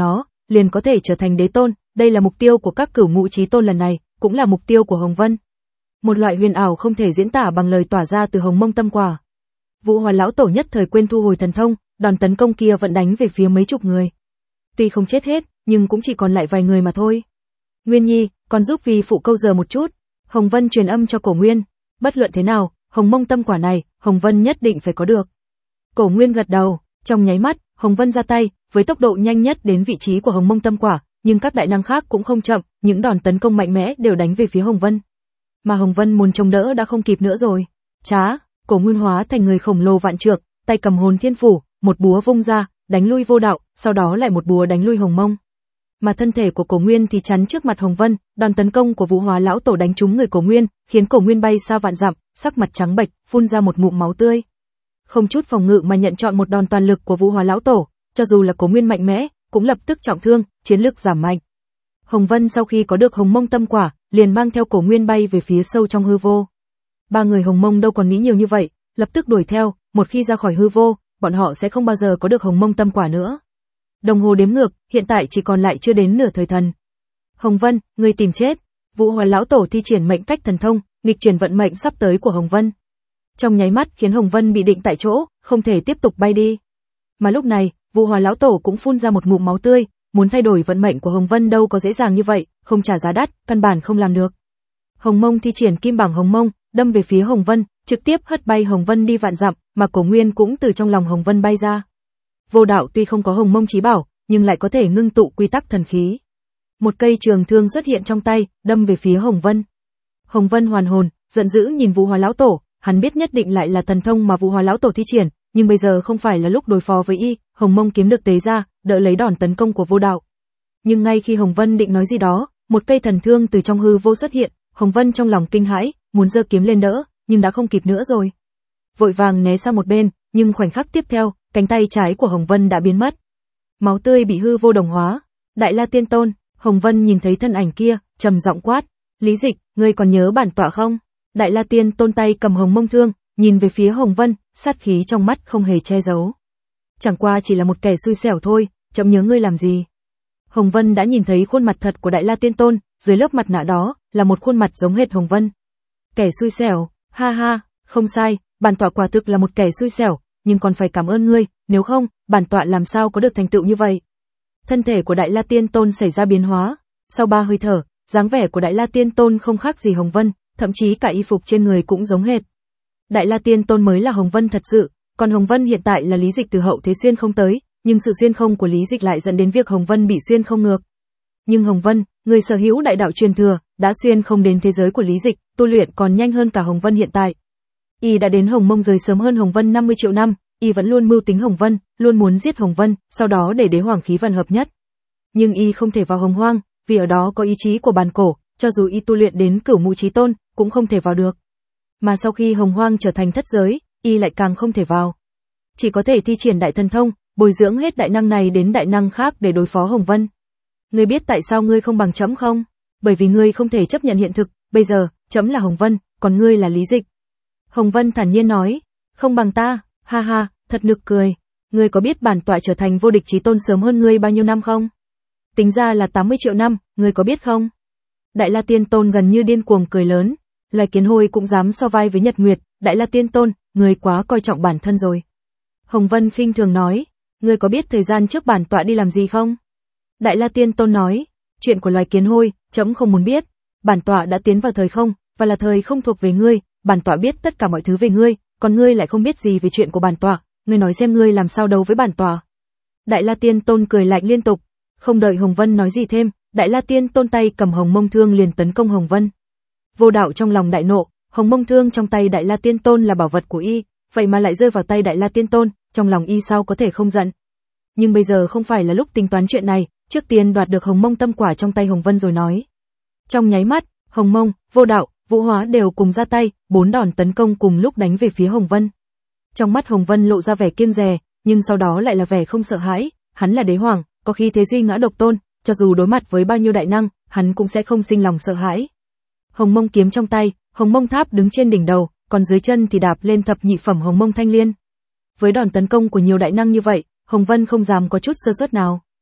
liền có thể trở thành đế tôn, đây là mục tiêu của các cửu ngũ chí tôn lần này, cũng là mục tiêu của Hồng Vân. Một loại huyền ảo không thể diễn tả bằng lời tỏa ra từ Hồng Mông Tâm Quả. Vũ Hóa lão tổ nhất thời quên thu hồi thần thông, đòn tấn công kia vẫn đánh về phía mấy chục người. Tuy không chết hết, nhưng cũng chỉ còn lại vài người mà thôi. Nguyên Nhi, còn giúp vì phụ câu giờ một chút. Hồng Vân truyền âm cho Cổ Nguyên. Bất luận thế nào, Hồng Mông Tâm Quả này, Hồng Vân nhất định phải có được. Cổ Nguyên gật đầu, trong nháy mắt, Hồng Vân ra tay, với tốc độ nhanh nhất đến vị trí của Hồng Mông Tâm Quả, nhưng các đại năng khác cũng không chậm, những đòn tấn công mạnh mẽ đều đánh về phía Hồng Vân. Mà Hồng Vân muốn chống đỡ đã không kịp nữa rồi. Chá, Cổ Nguyên hóa thành người khổng lồ vạn trượng, tay cầm Hồn Thiên Phủ, một búa vung ra, đánh lui Vô Đạo, sau đó lại một búa đánh lui Hồng Mông. Mà thân thể của Cổ Nguyên thì chắn trước mặt Hồng Vân, đòn tấn công của Vũ Hóa lão tổ đánh trúng người Cổ Nguyên, khiến Cổ Nguyên bay xa vạn dặm, sắc mặt trắng bệch, phun ra một ngụm máu tươi. Không chút phòng ngự mà nhận trọn một đòn toàn lực của Vũ Hóa lão tổ, cho dù là Cổ Nguyên mạnh mẽ, cũng lập tức trọng thương, chiến lực giảm mạnh. Hồng Vân sau khi có được Hồng Mông Tâm Quả, liền mang theo Cổ Nguyên bay về phía sâu trong hư vô. Ba người Hồng Mông đâu còn nghĩ nhiều như vậy, lập tức đuổi theo, một khi ra khỏi hư vô, bọn họ sẽ không bao giờ có được Hồng Mông Tâm Quả nữa. Đồng hồ đếm ngược, hiện tại chỉ còn lại chưa đến nửa thời thần. Hồng Vân, ngươi tìm chết. Vũ Hóa lão tổ thi triển mệnh cách thần thông, nghịch chuyển vận mệnh sắp tới của Hồng Vân. Trong nháy mắt khiến Hồng Vân bị định tại chỗ, không thể tiếp tục bay đi. Mà lúc này, Vũ Hóa lão tổ cũng phun ra một ngụm máu tươi, muốn thay đổi vận mệnh của Hồng Vân đâu có dễ dàng như vậy, không trả giá đắt, căn bản không làm được. Hồng Mông thi triển kim bảng Hồng Mông, đâm về phía Hồng Vân, trực tiếp hất bay Hồng Vân đi vạn dặm, mà Cổ Nguyên cũng từ trong lòng Hồng Vân bay ra. Vô Đạo tuy không có Hồng Mông chí bảo, nhưng lại có thể ngưng tụ quy tắc thần khí. Một cây trường thương xuất hiện trong tay, đâm về phía Hồng Vân. Hồng Vân hoàn hồn, giận dữ nhìn Vũ Hóa lão tổ, hắn biết nhất định lại là thần thông mà Vũ Hóa lão tổ thi triển, nhưng bây giờ không phải là lúc đối phó với y. Hồng Mông kiếm được tế ra, đỡ lấy đòn tấn công của Vô Đạo. Nhưng ngay khi Hồng Vân định nói gì đó, một cây thần thương từ trong hư vô xuất hiện, Hồng Vân trong lòng kinh hãi, muốn giơ kiếm lên đỡ, nhưng đã không kịp nữa rồi. Vội vàng né sang một bên, nhưng khoảnh khắc tiếp theo, cánh tay trái của Hồng Vân đã biến mất. Máu tươi bị hư vô đồng hóa. Đại La Tiên Tôn, Hồng Vân nhìn thấy thân ảnh kia, trầm giọng quát, Lý Dịch, ngươi còn nhớ bản tọa không? Đại La Tiên Tôn tay cầm Hồng Mông thương, nhìn về phía Hồng Vân, sát khí trong mắt không hề che giấu. Chẳng qua chỉ là một kẻ xui xẻo thôi, chậm nhớ ngươi làm gì? Hồng Vân đã nhìn thấy khuôn mặt thật của Đại La Tiên Tôn, dưới lớp mặt nạ đó, là một khuôn mặt giống hệt Hồng Vân. Kẻ xui xẻo, ha ha, không sai, bản tọa quả thực là một kẻ xui xẻo, nhưng còn phải cảm ơn ngươi, nếu không, bản tọa làm sao có được thành tựu như vậy. Thân thể của Đại La Tiên Tôn xảy ra biến hóa, sau ba hơi thở, dáng vẻ của Đại La Tiên Tôn không khác gì Hồng Vân, thậm chí cả y phục trên người cũng giống hệt. Đại La Tiên Tôn mới là Hồng Vân thật sự, còn Hồng Vân hiện tại là Lý Dịch từ hậu thế xuyên không tới, nhưng sự xuyên không của Lý Dịch lại dẫn đến việc Hồng Vân bị xuyên không ngược. Nhưng Hồng Vân, người sở hữu đại đạo truyền thừa, đã xuyên không đến thế giới của Lý Dịch, tu luyện còn nhanh hơn cả Hồng Vân hiện tại. Y đã đến Hồng Mông giới sớm hơn Hồng Vân năm mươi triệu năm, y vẫn luôn mưu tính Hồng Vân, luôn muốn giết Hồng Vân, sau đó để đế hoàng khí vận hợp nhất. Nhưng y không thể vào Hồng Hoang, vì ở đó có ý chí của bàn cổ, cho dù y tu luyện đến cửu ngũ chí tôn, cũng không thể vào được. Mà sau khi Hồng Hoang trở thành thất giới, y lại càng không thể vào. Chỉ có thể thi triển đại thần thông, bồi dưỡng hết đại năng này đến đại năng khác để đối phó Hồng Vân. Ngươi biết tại sao ngươi không bằng trẫm không? Bởi vì ngươi không thể chấp nhận hiện thực, bây giờ, trẫm là Hồng Vân, còn ngươi là Lý Dịch. Hồng Vân thản nhiên nói, không bằng ta, ha ha, thật nực cười. Ngươi có biết bản tọa trở thành vô địch chí tôn sớm hơn ngươi bao nhiêu năm không? Tính ra là tám mươi triệu năm, ngươi có biết không? Đại La Tiên Tôn gần như điên cuồng cười lớn, loài kiến hôi cũng dám so vai với Nhật Nguyệt, Đại La Tiên Tôn, ngươi quá coi trọng bản thân rồi. Hồng Vân khinh thường nói, ngươi có biết thời gian trước bản tọa đi làm gì không? Đại La Tiên Tôn nói, chuyện của loài kiến hôi, trẫm không muốn biết, bản tọa đã tiến vào thời không, và là thời không thuộc về ngươi, bản tọa biết tất cả mọi thứ về ngươi, còn ngươi lại không biết gì về chuyện của bản tọa, ngươi nói xem ngươi làm sao đấu với bản tọa. Đại La Tiên Tôn cười lạnh liên tục, không đợi Hồng Vân nói gì thêm, Đại La Tiên Tôn tay cầm Hồng Mông thương liền tấn công Hồng Vân. Vô Đạo trong lòng đại nộ, Hồng Mông thương trong tay Đại La Tiên Tôn là bảo vật của y, vậy mà lại rơi vào tay Đại La Tiên Tôn, trong lòng y sao có thể không giận. Nhưng bây giờ không phải là lúc tính toán chuyện này, trước tiên đoạt được Hồng Mông tâm quả trong tay Hồng Vân rồi nói. Trong nháy mắt, Hồng Mông, Vô Đạo, Vũ Hóa đều cùng ra tay, bốn đòn tấn công cùng lúc đánh về phía Hồng Vân. Trong mắt Hồng Vân lộ ra vẻ kiêng dè, nhưng sau đó lại là vẻ không sợ hãi, hắn là đế hoàng, có khí thế duy ngã độc tôn, cho dù đối mặt với bao nhiêu đại năng, hắn cũng sẽ không sinh lòng sợ hãi. Hồng Mông kiếm trong tay, Hồng Mông tháp đứng trên đỉnh đầu, còn dưới chân thì đạp lên thập nhị phẩm Hồng Mông thanh liên. Với đòn tấn công của nhiều đại năng như vậy, Hồng Vân không dám có chút sơ suất nào.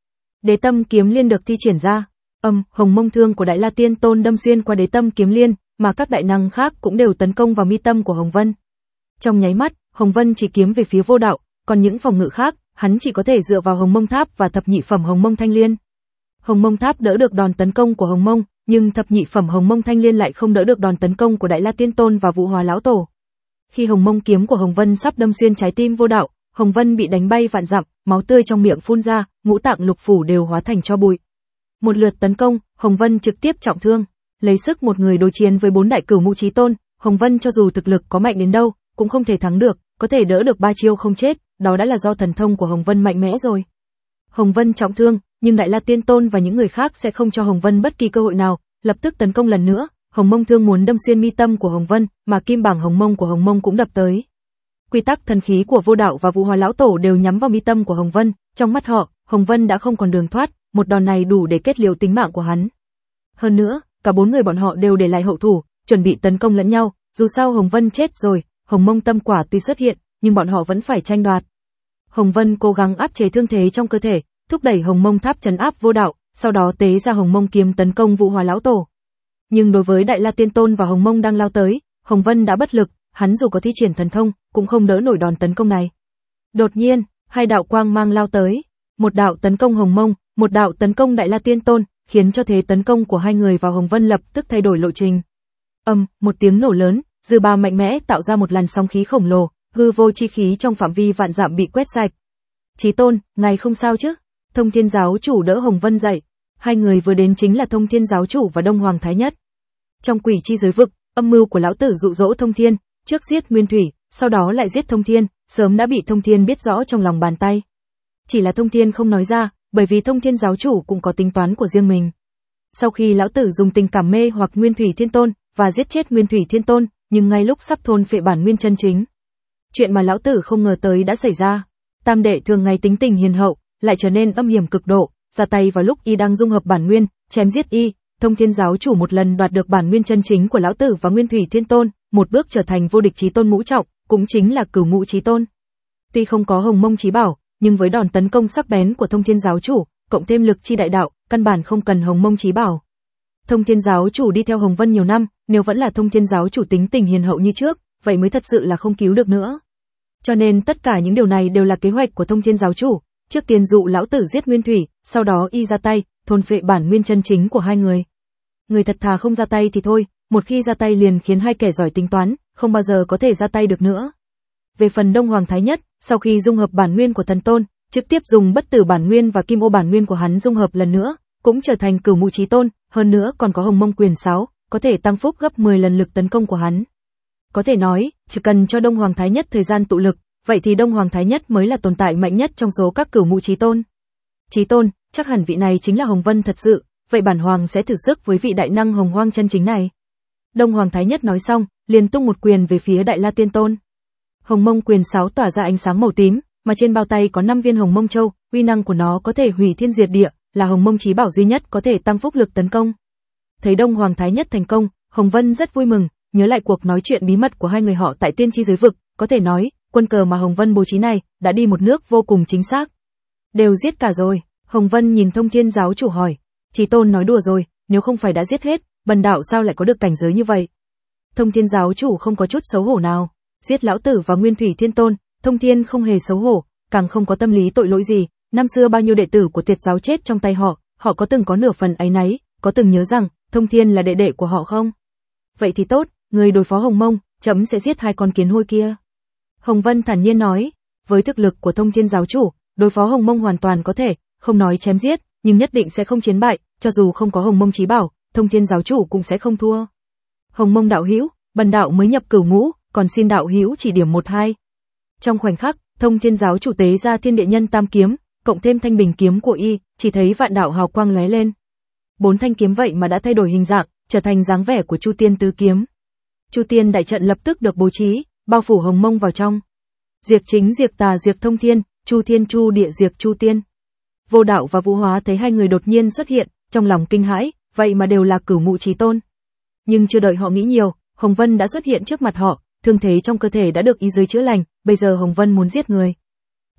Đế tâm kiếm liên được thi triển ra. Âm, hồng mông thương của Đại La Tiên Tôn đâm xuyên qua đế tâm kiếm liên, mà các đại năng khác cũng đều tấn công vào mi tâm của Hồng Vân. Trong nháy mắt, Hồng Vân chỉ kiếm về phía Vô Đạo, còn những phòng ngự khác, hắn chỉ có thể dựa vào Hồng Mông Tháp và thập nhị phẩm Hồng Mông Thanh Liên. Hồng Mông Tháp đỡ được đòn tấn công của Hồng Mông, nhưng thập nhị phẩm Hồng Mông Thanh Liên lại không đỡ được đòn tấn công của Đại La Tiên Tôn và Vũ Hóa lão tổ. Khi Hồng Mông kiếm của Hồng Vân sắp đâm xuyên trái tim Vô Đạo, Hồng Vân bị đánh bay vạn dặm, máu tươi trong miệng phun ra, ngũ tạng lục phủ đều hóa thành tro bụi. Một lượt tấn công, Hồng Vân trực tiếp trọng thương, lấy sức một người đối chiến với bốn đại cửu ngũ chí tôn, Hồng Vân cho dù thực lực có mạnh đến đâu, cũng không thể thắng được, có thể đỡ được ba chiêu không chết, đó đã là do thần thông của Hồng Vân mạnh mẽ rồi. Hồng Vân trọng thương, nhưng Đại La Tiên Tôn và những người khác sẽ không cho Hồng Vân bất kỳ cơ hội nào, lập tức tấn công lần nữa. Hồng Mông thương muốn đâm xuyên mi tâm của Hồng Vân, mà kim bảng Hồng Mông của Hồng Mông cũng đập tới. Quy tắc thần khí của Vô Đạo và Vũ Hóa lão tổ đều nhắm vào mi tâm của Hồng Vân, trong mắt họ, Hồng Vân đã không còn đường thoát, một đòn này đủ để kết liễu tính mạng của hắn. Hơn nữa, cả bốn người bọn họ đều để lại hậu thủ, chuẩn bị tấn công lẫn nhau, dù sao Hồng Vân chết rồi, Hồng Mông tâm quả tuy xuất hiện, nhưng bọn họ vẫn phải tranh đoạt. Hồng Vân cố gắng áp chế thương thế trong cơ thể, thúc đẩy Hồng Mông Tháp trấn áp Vô Đạo, sau đó tế ra Hồng Mông kiếm tấn công Vũ Hóa lão tổ. Nhưng đối với Đại La Tiên Tôn và Hồng Mông đang lao tới, Hồng Vân đã bất lực, hắn dù có thi triển thần thông, cũng không đỡ nổi đòn tấn công này. Đột nhiên, hai đạo quang mang lao tới, một đạo tấn công Hồng Mông, một đạo tấn công Đại La Tiên Tôn, khiến cho thế tấn công của hai người vào Hồng Vân lập tức thay đổi lộ trình. Âm, một tiếng nổ lớn, dư ba mạnh mẽ tạo ra một làn sóng khí khổng lồ, hư vô chi khí trong phạm vi vạn dặm bị quét sạch. Chí Tôn, ngài không sao chứ? Thông Thiên giáo chủ đỡ Hồng Vân dậy. Hai người vừa đến chính là Thông Thiên giáo chủ và Đông Hoàng Thái Nhất. Trong quỷ chi giới vực, âm mưu của lão tử dụ dỗ Thông Thiên, trước giết Nguyên Thủy, sau đó lại giết Thông Thiên, sớm đã bị Thông Thiên biết rõ trong lòng bàn tay. Chỉ là Thông Thiên không nói ra, bởi vì Thông Thiên giáo chủ cũng có tính toán của riêng mình. Sau khi lão tử dùng tình cảm mê hoặc Nguyên Thủy Thiên Tôn và giết chết Nguyên Thủy Thiên Tôn, nhưng ngay lúc sắp thôn phệ bản nguyên chân chính, chuyện mà lão tử không ngờ tới đã xảy ra. Tam đệ thường ngày tính tình hiền hậu, lại trở nên âm hiểm cực độ, ra tay vào lúc y đang dung hợp bản nguyên, chém giết y. Thông Thiên giáo chủ một lần đoạt được bản nguyên chân chính của lão tử và Nguyên Thủy Thiên Tôn, một bước trở thành vô địch chí tôn ngũ trọng, cũng chính là cửu ngũ chí tôn. Tuy không có Hồng Mông chí bảo, nhưng với đòn tấn công sắc bén của Thông Thiên giáo chủ, cộng thêm lực chi đại đạo, căn bản không cần Hồng Mông chí bảo. Thông Thiên giáo chủ đi theo Hồng Vân nhiều năm, nếu vẫn là Thông Thiên giáo chủ tính tình hiền hậu như trước, vậy mới thật sự là không cứu được nữa. Cho nên tất cả những điều này đều là kế hoạch của Thông Thiên giáo chủ, trước tiên dụ lão tử giết Nguyên Thủy, sau đó y ra tay, thôn phệ bản nguyên chân chính của hai người. Người thật thà không ra tay thì thôi, một khi ra tay liền khiến hai kẻ giỏi tính toán, không bao giờ có thể ra tay được nữa. Về phần Đông Hoàng Thái Nhất, sau khi dung hợp bản nguyên của thần tôn, trực tiếp dùng bất tử bản nguyên và kim ô bản nguyên của hắn dung hợp lần nữa, cũng trở thành cửu ngũ chí tôn, hơn nữa còn có Hồng Mông quyền sáo, có thể tăng phúc gấp mười lần lực tấn công của hắn. Có thể nói, chỉ cần cho Đông Hoàng Thái Nhất thời gian tụ lực, vậy thì Đông Hoàng Thái Nhất mới là tồn tại mạnh nhất trong số các cửu ngũ chí tôn. Chí tôn, chắc hẳn vị này chính là Hồng Vân thật sự, vậy bản hoàng sẽ thử sức với vị đại năng Hồng Hoang chân chính này. Đông Hoàng Thái Nhất nói xong, liền tung một quyền về phía Đại La Tiên Tôn. Hồng Mông quyền sáo tỏa ra ánh sáng màu tím, mà trên bao tay có năm viên Hồng Mông châu, uy năng của nó có thể hủy thiên diệt địa, là Hồng Mông chí bảo duy nhất có thể tăng phúc lực tấn công. Thấy Đông Hoàng Thái Nhất thành công, Hồng Vân rất vui mừng, nhớ lại cuộc nói chuyện bí mật của hai người họ tại tiên tri giới vực, có thể nói, quân cờ mà Hồng Vân bố trí này đã đi một nước vô cùng chính xác. Đều giết cả rồi. Hồng Vân nhìn Thông Thiên giáo chủ hỏi, Chí tôn nói đùa rồi, nếu không phải đã giết hết, bần đạo sao lại có được cảnh giới như vậy? Thông Thiên giáo chủ không có chút xấu hổ nào, giết lão tử và Nguyên Thủy Thiên Tôn, Thông Thiên không hề xấu hổ, càng không có tâm lý tội lỗi gì, năm xưa bao nhiêu đệ tử của Tiệt giáo chết trong tay họ, họ có từng có nửa phần áy náy, có từng nhớ rằng Thông Thiên là đệ đệ của họ không? Vậy thì tốt, người đối phó Hồng Mông, chấm sẽ giết hai con kiến hôi kia. Hồng Vân thản nhiên nói, với thực lực của Thông Thiên giáo chủ, đối phó Hồng Mông hoàn toàn có thể, không nói chém giết, nhưng nhất định sẽ không chiến bại, cho dù không có Hồng Mông chí bảo, Thông Thiên giáo chủ cũng sẽ không thua. Hồng Mông đạo hữu, bần đạo mới nhập cửu ngũ, còn xin đạo hữu chỉ điểm một hai. Trong khoảnh khắc, Thông Thiên giáo chủ tế ra Thiên Địa Nhân Tam kiếm, cộng thêm thanh bình kiếm của y, chỉ thấy vạn đạo hào quang lóe lên. Bốn thanh kiếm vậy mà đã thay đổi hình dạng, trở thành dáng vẻ của Chu Tiên tứ kiếm. Chu Tiên đại trận lập tức được bố trí, bao phủ Hồng Mông vào trong. Diệt chính diệt tà diệt Thông Thiên, Chu Thiên Chu địa diệt Chu Tiên. Vô Đạo và Vũ Hóa thấy hai người đột nhiên xuất hiện, trong lòng kinh hãi, vậy mà đều là cửu ngũ chí tôn. Nhưng chưa đợi họ nghĩ nhiều, Hồng Vân đã xuất hiện trước mặt họ, thương thế trong cơ thể đã được y giới chữa lành, bây giờ Hồng Vân muốn giết người.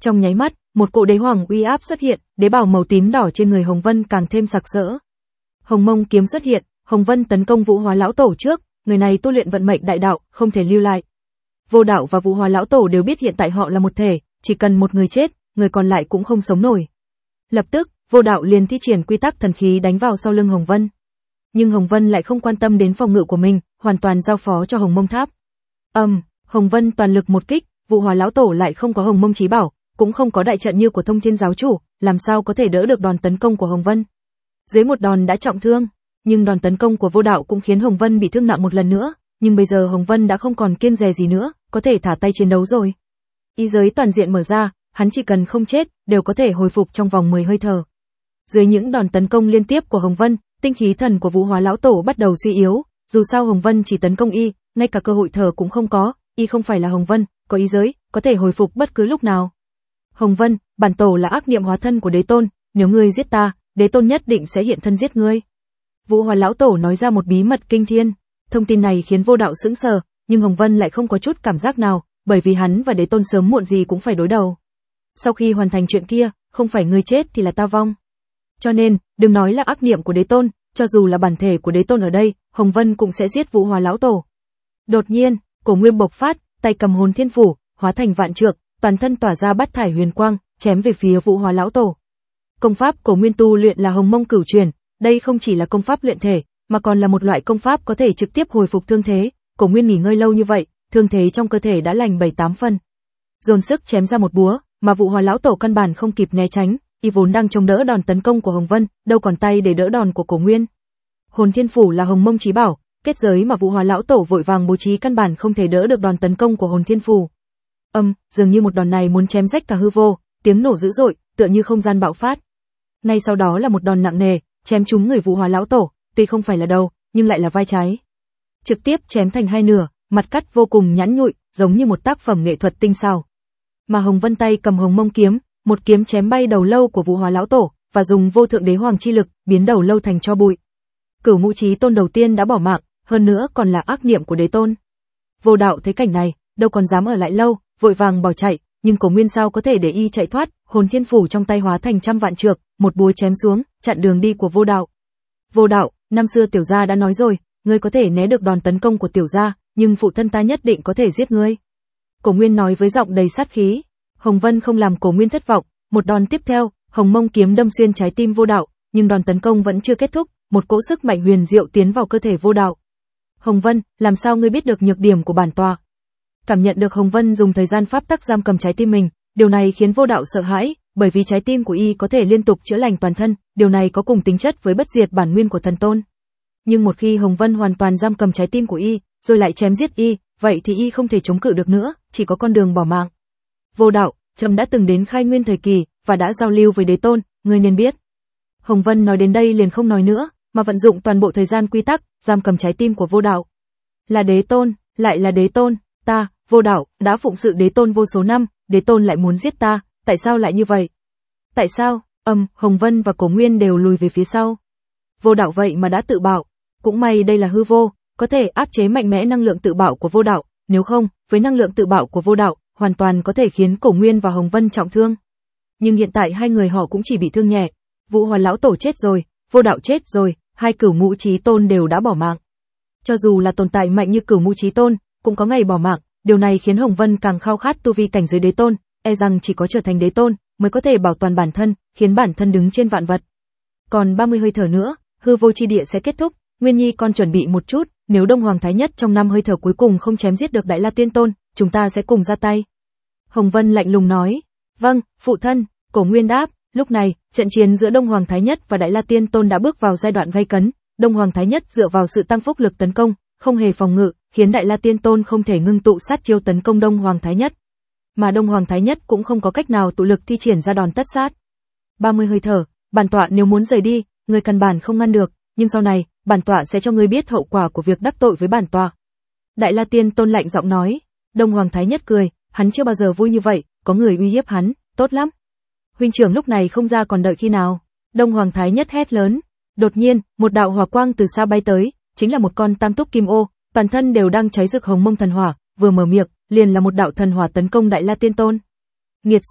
Trong nháy mắt, một cỗ đế hoàng uy áp xuất hiện, đế bào màu tím đỏ trên người Hồng Vân càng thêm sặc sỡ. Hồng Mông kiếm xuất hiện, Hồng Vân tấn công Vũ Hóa lão tổ trước, người này tu luyện vận mệnh đại đạo, không thể lưu lại. Vô Đạo và Vũ Hóa lão tổ đều biết hiện tại họ là một thể, chỉ cần một người chết, người còn lại cũng không sống nổi. Lập tức, Vô Đạo liền thi triển quy tắc thần khí đánh vào sau lưng Hồng Vân. Nhưng Hồng Vân lại không quan tâm đến phòng ngự của mình, hoàn toàn giao phó cho Hồng Mông tháp. Ầm, um, Hồng Vân toàn lực một kích, Vũ Hóa lão tổ lại không có Hồng Mông chí bảo, cũng không có đại trận như của Thông Thiên giáo chủ, làm sao có thể đỡ được đòn tấn công của Hồng Vân. Dưới một đòn đã trọng thương, nhưng đòn tấn công của Vô Đạo cũng khiến Hồng Vân bị thương nặng một lần nữa, nhưng bây giờ Hồng Vân đã không còn kiêng dè gì nữa, có thể thả tay chiến đấu rồi. Ý giới toàn diện mở ra, hắn chỉ cần không chết, đều có thể hồi phục trong vòng mười hơi thở. Dưới những đòn tấn công liên tiếp của Hồng Vân, tinh khí thần của Vũ Hóa lão tổ bắt đầu suy yếu, dù sao Hồng Vân chỉ tấn công y, ngay cả cơ hội thở cũng không có, y không phải là Hồng Vân, có ý giới, có thể hồi phục bất cứ lúc nào. Hồng Vân, bản tổ là ác niệm hóa thân của Đế Tôn, nếu ngươi giết ta, Đế Tôn nhất định sẽ hiện thân giết ngươi. Vũ Hóa lão tổ nói ra một bí mật kinh thiên, thông tin này khiến Vô Đạo sững sờ, nhưng Hồng Vân lại không có chút cảm giác nào, bởi vì hắn và Đế Tôn sớm muộn gì cũng phải đối đầu. Sau khi hoàn thành chuyện kia, không phải ngươi chết thì là ta vong. Cho nên, đừng nói là ác niệm của Đế Tôn, cho dù là bản thể của Đế Tôn ở đây, Hồng Vân cũng sẽ giết Vũ Hóa lão tổ. Đột nhiên, Cổ Nguyên bộc phát, tay cầm Hồn Thiên Phủ, hóa thành vạn trượng, toàn thân tỏa ra bát thải huyền quang, chém về phía Vũ Hóa lão tổ. Công pháp Cổ Nguyên tu luyện là Hồng Mông cửu truyền, đây không chỉ là công pháp luyện thể, mà còn là một loại công pháp có thể trực tiếp hồi phục thương thế. Cổ Nguyên nghỉ ngơi lâu như vậy, thương thế trong cơ thể đã lành bảy tám phần. Dồn sức chém ra một búa, mà Vũ Hóa lão tổ căn bản không kịp né tránh, y vốn đang chống đỡ đòn tấn công của Hồng Vân, đâu còn tay để đỡ đòn của Cổ Nguyên. Hồn Thiên Phủ là Hồng Mông chí bảo, kết giới mà Vũ Hóa lão tổ vội vàng bố trí căn bản không thể đỡ được đòn tấn công của Hồn Thiên Phủ. Âm, um, dường như một đòn này muốn chém rách cả hư vô, tiếng nổ dữ dội, tựa như không gian bạo phát. Ngay sau đó là một đòn nặng nề, chém trúng người Vũ Hóa lão tổ, tuy không phải là đầu, nhưng lại là vai trái. Trực tiếp chém thành hai nửa, mặt cắt vô cùng nhẵn nhụi, giống như một tác phẩm nghệ thuật tinh xảo. Mà Hồng Vân tay cầm Hồng Mông kiếm, một kiếm chém bay đầu lâu của Vũ Hóa lão tổ, và dùng vô thượng đế hoàng chi lực, biến đầu lâu thành tro bụi. Cửu Ngũ Chí Tôn đầu tiên đã bỏ mạng, hơn nữa còn là ác niệm của Đế Tôn. Vô Đạo thấy cảnh này, đâu còn dám ở lại lâu, vội vàng bỏ chạy, nhưng Cổ Nguyên sao có thể để y chạy thoát, Hồn Thiên Phủ trong tay hóa thành trăm vạn trược, một búa chém xuống, chặn đường đi của Vô Đạo. Vô Đạo, năm xưa tiểu gia đã nói rồi, ngươi có thể né được đòn tấn công của tiểu gia, nhưng phụ thân ta nhất định có thể giết ngươi. Cổ Nguyên nói với giọng đầy sát khí. Hồng Vân không làm Cổ Nguyên thất vọng, một đòn tiếp theo, Hồng Mông kiếm đâm xuyên trái tim Vô Đạo, nhưng đòn tấn công vẫn chưa kết thúc, một cỗ sức mạnh huyền diệu tiến vào cơ thể Vô Đạo. Hồng Vân, làm sao ngươi biết được nhược điểm của bản tọa? Cảm nhận được Hồng Vân dùng thời gian pháp tắc giam cầm trái tim mình, điều này khiến Vô Đạo sợ hãi, bởi vì trái tim của y có thể liên tục chữa lành toàn thân, điều này có cùng tính chất với bất diệt bản nguyên của thần tôn. Nhưng một khi Hồng Vân hoàn toàn giam cầm trái tim của y, rồi lại chém giết y, vậy thì y không thể chống cự được nữa, chỉ có con đường bỏ mạng. Vô Đạo, trẫm đã từng đến Khai Nguyên thời kỳ và đã giao lưu với Đế Tôn, ngươi nên biết. Hồng Vân nói đến đây liền không nói nữa, mà vận dụng toàn bộ thời gian quy tắc, giam cầm trái tim của Vô Đạo. Là Đế Tôn, lại là Đế Tôn, ta, Vô Đạo, đã phụng sự Đế Tôn vô số năm, Đế Tôn lại muốn giết ta, tại sao lại như vậy? Tại sao? Âm, um, Hồng Vân và Cổ Nguyên đều lùi về phía sau. Vô Đạo vậy mà đã tự bạo, cũng may đây là hư vô, có thể áp chế mạnh mẽ năng lượng tự bạo của Vô Đạo, nếu không, với năng lượng tự bạo của Vô Đạo, hoàn toàn có thể khiến Cổ Nguyên và Hồng Vân trọng thương. Nhưng hiện tại hai người họ cũng chỉ bị thương nhẹ. Vũ Hóa lão tổ chết rồi, Vô Đạo chết rồi, hai Cửu Ngũ Chí Tôn đều đã bỏ mạng. Cho dù là tồn tại mạnh như Cửu Ngũ Chí Tôn, cũng có ngày bỏ mạng, điều này khiến Hồng Vân càng khao khát tu vi cảnh giới Đế Tôn, e rằng chỉ có trở thành Đế Tôn mới có thể bảo toàn bản thân, khiến bản thân đứng trên vạn vật. Còn ba mươi hơi thở nữa, hư vô chi địa sẽ kết thúc, Nguyên Nhi con chuẩn bị một chút, nếu Đông Hoàng Thái Nhất trong năm hơi thở cuối cùng không chém giết được Đại La Tiên Tôn, chúng ta sẽ cùng ra tay. Hồng Vân lạnh lùng nói. Vâng, phụ thân, Cổ Nguyên đáp. Lúc này, trận chiến giữa Đông Hoàng Thái Nhất và Đại La Tiên Tôn đã bước vào giai đoạn gay cấn. Đông Hoàng Thái Nhất dựa vào sự tăng phúc lực tấn công, không hề phòng ngự, khiến Đại La Tiên Tôn không thể ngưng tụ sát chiêu tấn công Đông Hoàng Thái Nhất. Mà Đông Hoàng Thái Nhất cũng không có cách nào tụ lực thi triển ra đòn tất sát. ba mươi hơi thở, bản tọa nếu muốn rời đi, người căn bản không ngăn được, nhưng sau này, bản tọa sẽ cho ngươi biết hậu quả của việc đắc tội với bản tọa. Đại La Tiên Tôn lạnh giọng nói. Đông Hoàng Thái Nhất cười, hắn chưa bao giờ vui như vậy, có người uy hiếp hắn, tốt lắm. Huynh trưởng lúc này không ra còn đợi khi nào? Đông Hoàng Thái Nhất hét lớn. Đột nhiên, một đạo hỏa quang từ xa bay tới, chính là một con tam túc kim ô, toàn thân đều đang cháy rực hồng mông thần hỏa, vừa mở miệng, liền là một đạo thần hỏa tấn công Đại La Tiên Tôn. Nghiệt xúc,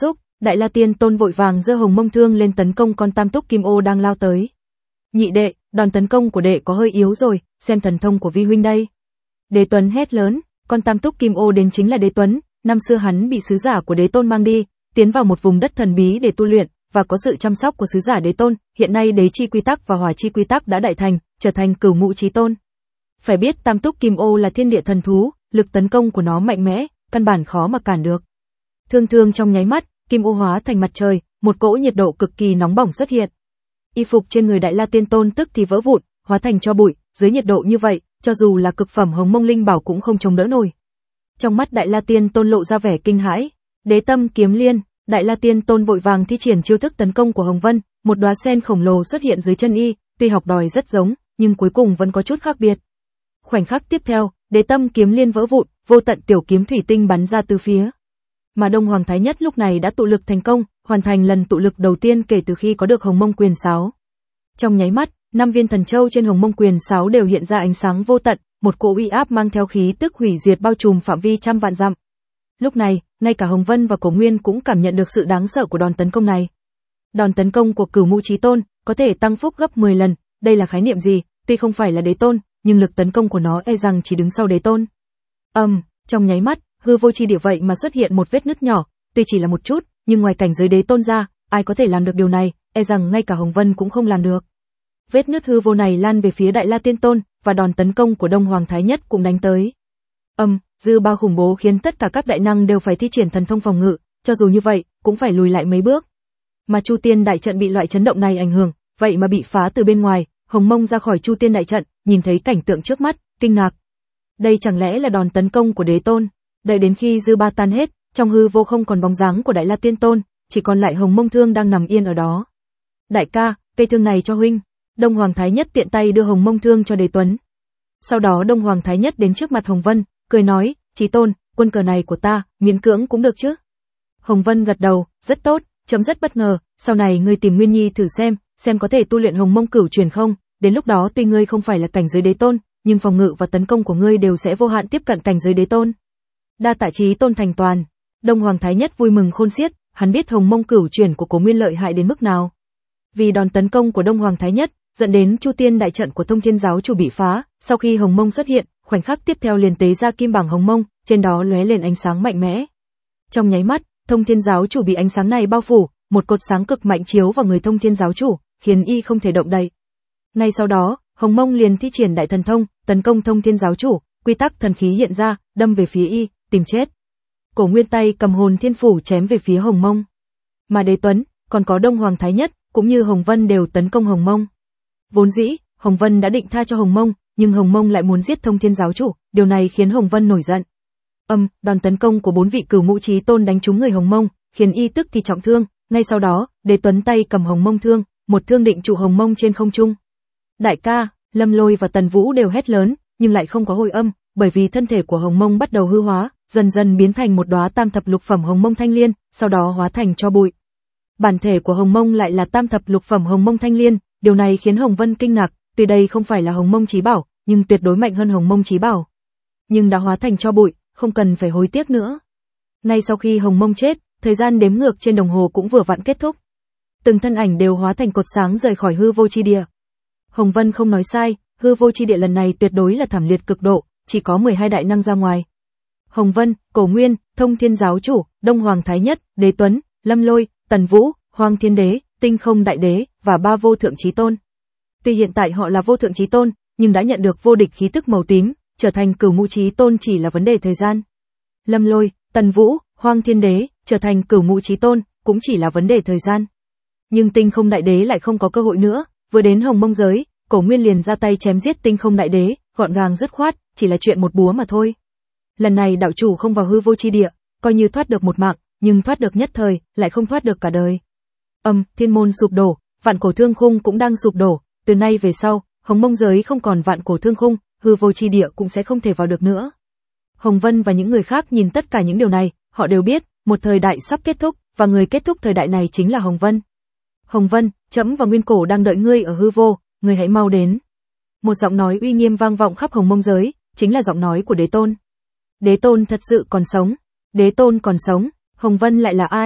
Đại La Tiên Tôn vội vàng giơ Hồng Mông Thương lên tấn công con Tam Túc Kim Ô đang lao tới. Nhị đệ, đòn tấn công của đệ có hơi yếu rồi, xem thần thông của vi huynh đây. Đế Tuấn hét lớn, con Tam Túc Kim Ô đến chính là Đế Tuấn, năm xưa hắn bị sứ giả của Đế Tôn mang đi, tiến vào một vùng đất thần bí để tu luyện, và có sự chăm sóc của sứ giả Đế Tôn, hiện nay Đế chi quy tắc và Hỏa chi quy tắc đã đại thành, trở thành Cửu Ngũ Chí Tôn. Phải biết Tam Túc Kim Ô là thiên địa thần thú, lực tấn công của nó mạnh mẽ, căn bản khó mà cản được. Thương thương trong nháy mắt, Kim Ô hóa thành mặt trời, một cỗ nhiệt độ cực kỳ nóng bỏng xuất hiện. Y phục trên người Đại La Tiên Tôn tức thì vỡ vụn, hóa thành tro bụi, dưới nhiệt độ như vậy, cho dù là cực phẩm Hồng Mông Linh Bảo cũng không chống đỡ nổi. Trong mắt Đại La Tiên Tôn lộ ra vẻ kinh hãi. Đế Tâm Kiếm Liên, Đại La Tiên Tôn vội vàng thi triển chiêu thức tấn công của Hồng Vân, một đóa sen khổng lồ xuất hiện dưới chân y, tuy học đòi rất giống, nhưng cuối cùng vẫn có chút khác biệt. Khoảnh khắc tiếp theo, Đế Tâm Kiếm Liên vỡ vụn, vô tận tiểu kiếm thủy tinh bắn ra từ phía. Mà Đông Hoàng Thái Nhất lúc này đã tụ lực thành công, hoàn thành lần tụ lực đầu tiên kể từ khi có được Hồng Mông Quyền Sáo. Trong nháy mắt, năm viên thần châu trên Hồng Mông Quyền Sáo đều hiện ra ánh sáng vô tận, một cỗ uy áp mang theo khí tức hủy diệt bao trùm phạm vi trăm vạn dặm. Lúc này, ngay cả Hồng Vân và Cổ Nguyên cũng cảm nhận được sự đáng sợ của đòn tấn công này. Đòn tấn công của Cửu Ngũ Chí Tôn có thể tăng phúc gấp mười lần, đây là khái niệm gì? Tuy không phải là Đế Tôn, nhưng lực tấn công của nó e rằng chỉ đứng sau Đế Tôn. Ầm, um, trong nháy mắt, hư vô chi địa vậy mà xuất hiện một vết nứt nhỏ, tuy chỉ là một chút, nhưng ngoài cảnh giới Đế Tôn ra, ai có thể làm được điều này, e rằng ngay cả Hồng Vân cũng không làm được. Vết nứt hư vô này lan về phía Đại La Tiên Tôn, và đòn tấn công của Đông Hoàng Thái Nhất cũng đánh tới. Ầm, um, dư ba khủng bố khiến tất cả các đại năng đều phải thi triển thần thông phòng ngự, cho dù như vậy, cũng phải lùi lại mấy bước. Mà Chu Tiên đại trận bị loại chấn động này ảnh hưởng, vậy mà bị phá từ bên ngoài, Hồng Mông ra khỏi Chu Tiên đại trận, nhìn thấy cảnh tượng trước mắt, kinh ngạc. Đây chẳng lẽ là đòn tấn công của Đế Tôn? Đợi đến khi dư ba tan hết, trong hư vô không còn bóng dáng của Đại La Tiên Tôn, chỉ còn lại Hồng Mông Thương đang nằm yên ở đó. Đại ca, cây thương này cho huynh. Đông Hoàng Thái Nhất tiện tay đưa Hồng Mông Thương cho Đế Tuấn. Sau đó Đông Hoàng Thái Nhất đến trước mặt Hồng Vân, cười nói, Chí Tôn, quân cờ này của ta, miễn cưỡng cũng được chứ? Hồng Vân gật đầu, rất tốt, chấm rất bất ngờ, sau này ngươi tìm Nguyên Nhi thử xem, xem có thể tu luyện Hồng Mông Cửu Truyền không, đến lúc đó tuy ngươi không phải là cảnh giới Đế Tôn, nhưng phòng ngự và tấn công của ngươi đều sẽ vô hạn tiếp cận cảnh giới Đế Tôn. Đa tạ Chí Tôn thành toàn. Đông Hoàng Thái Nhất vui mừng khôn xiết, hắn biết Hồng Mông Cửu Truyền của Cố Nguyên lợi hại đến mức nào. Vì đòn tấn công của Đông Hoàng Thái Nhất, dẫn đến Chu Tiên đại trận của Thông Thiên giáo chủ bị phá, sau khi Hồng Mông xuất hiện, khoảnh khắc tiếp theo liền tế ra kim bảng Hồng Mông, trên đó lóe lên ánh sáng mạnh mẽ. Trong nháy mắt, Thông Thiên giáo chủ bị ánh sáng này bao phủ, một cột sáng cực mạnh chiếu vào người Thông Thiên giáo chủ, khiến y không thể động đậy. Ngay sau đó, Hồng Mông liền thi triển đại thần thông, tấn công Thông Thiên giáo chủ, quy tắc thần khí hiện ra, đâm về phía y, tìm chết. Cổ Nguyên tay cầm hồn thiên phủ chém về phía Hồng Mông. Mà Đế Tuấn, còn có Đông Hoàng Thái Nhất, cũng như Hồng Vân đều tấn công Hồng Mông. Vốn dĩ, Hồng Vân đã định tha cho Hồng Mông, nhưng Hồng Mông lại muốn giết Thông Thiên giáo chủ, điều này khiến Hồng Vân nổi giận. Âm, um, đòn tấn công của bốn vị Cửu Ngũ Chí Tôn đánh trúng người Hồng Mông, khiến y tức thì trọng thương, ngay sau đó, Đế Tuấn tay cầm Hồng Mông thương, một thương định trụ Hồng Mông trên không trung. Đại ca, Lâm Lôi và Tần Vũ đều hét lớn, nhưng lại không có hồi âm, bởi vì thân thể của Hồng Mông bắt đầu hư hóa, dần dần biến thành một đóa tam thập lục phẩm Hồng Mông Thanh Liên, sau đó hóa thành tro bụi. Bản thể của Hồng Mông lại là tam thập lục phẩm Hồng Mông Thanh Liên, điều này khiến Hồng Vân kinh ngạc, tuy đây không phải là Hồng Mông Chí Bảo, nhưng tuyệt đối mạnh hơn Hồng Mông Chí Bảo. Nhưng đã hóa thành tro bụi, không cần phải hối tiếc nữa. Ngay sau khi Hồng Mông chết, thời gian đếm ngược trên đồng hồ cũng vừa vặn kết thúc. Từng thân ảnh đều hóa thành cột sáng rời khỏi hư vô chi địa. Hồng Vân không nói sai, hư vô chi địa lần này tuyệt đối là thảm liệt cực độ, chỉ có mười hai đại năng ra ngoài. Hồng Vân, Cổ Nguyên, Thông Thiên giáo chủ, Đông Hoàng Thái Nhất, Đế Tuấn, Lâm Lôi, Tần Vũ, Hoang Thiên Đế, Tinh Không Đại Đế và ba vô thượng chí tôn. Tuy hiện tại họ là vô thượng chí tôn, nhưng đã nhận được vô địch khí tức màu tím, trở thành Cửu Ngũ Chí Tôn chỉ là vấn đề thời gian. Lâm Lôi, Tần Vũ, Hoang Thiên Đế trở thành Cửu Ngũ Chí Tôn cũng chỉ là vấn đề thời gian. Nhưng Tinh Không Đại Đế lại không có cơ hội nữa, vừa đến Hồng Mông giới, Cổ Nguyên liền ra tay chém giết Tinh Không Đại Đế, gọn gàng dứt khoát, chỉ là chuyện một búa mà thôi. Lần này đạo chủ không vào hư vô chi địa, coi như thoát được một mạng, nhưng thoát được nhất thời, lại không thoát được cả đời. Âm, um, thiên môn sụp đổ, vạn cổ thương khung cũng đang sụp đổ, từ nay về sau, Hồng Mông giới không còn vạn cổ thương khung, hư vô chi địa cũng sẽ không thể vào được nữa. Hồng Vân và những người khác nhìn tất cả những điều này, họ đều biết, một thời đại sắp kết thúc, và người kết thúc thời đại này chính là Hồng Vân. Hồng Vân, trẫm và Nguyên Cổ đang đợi ngươi ở hư vô, ngươi hãy mau đến. Một giọng nói uy nghiêm vang vọng khắp Hồng Mông giới, chính là giọng nói của Đế Tôn. Đế Tôn thật sự còn sống. Đế Tôn còn sống, Hồng Vân lại là ai?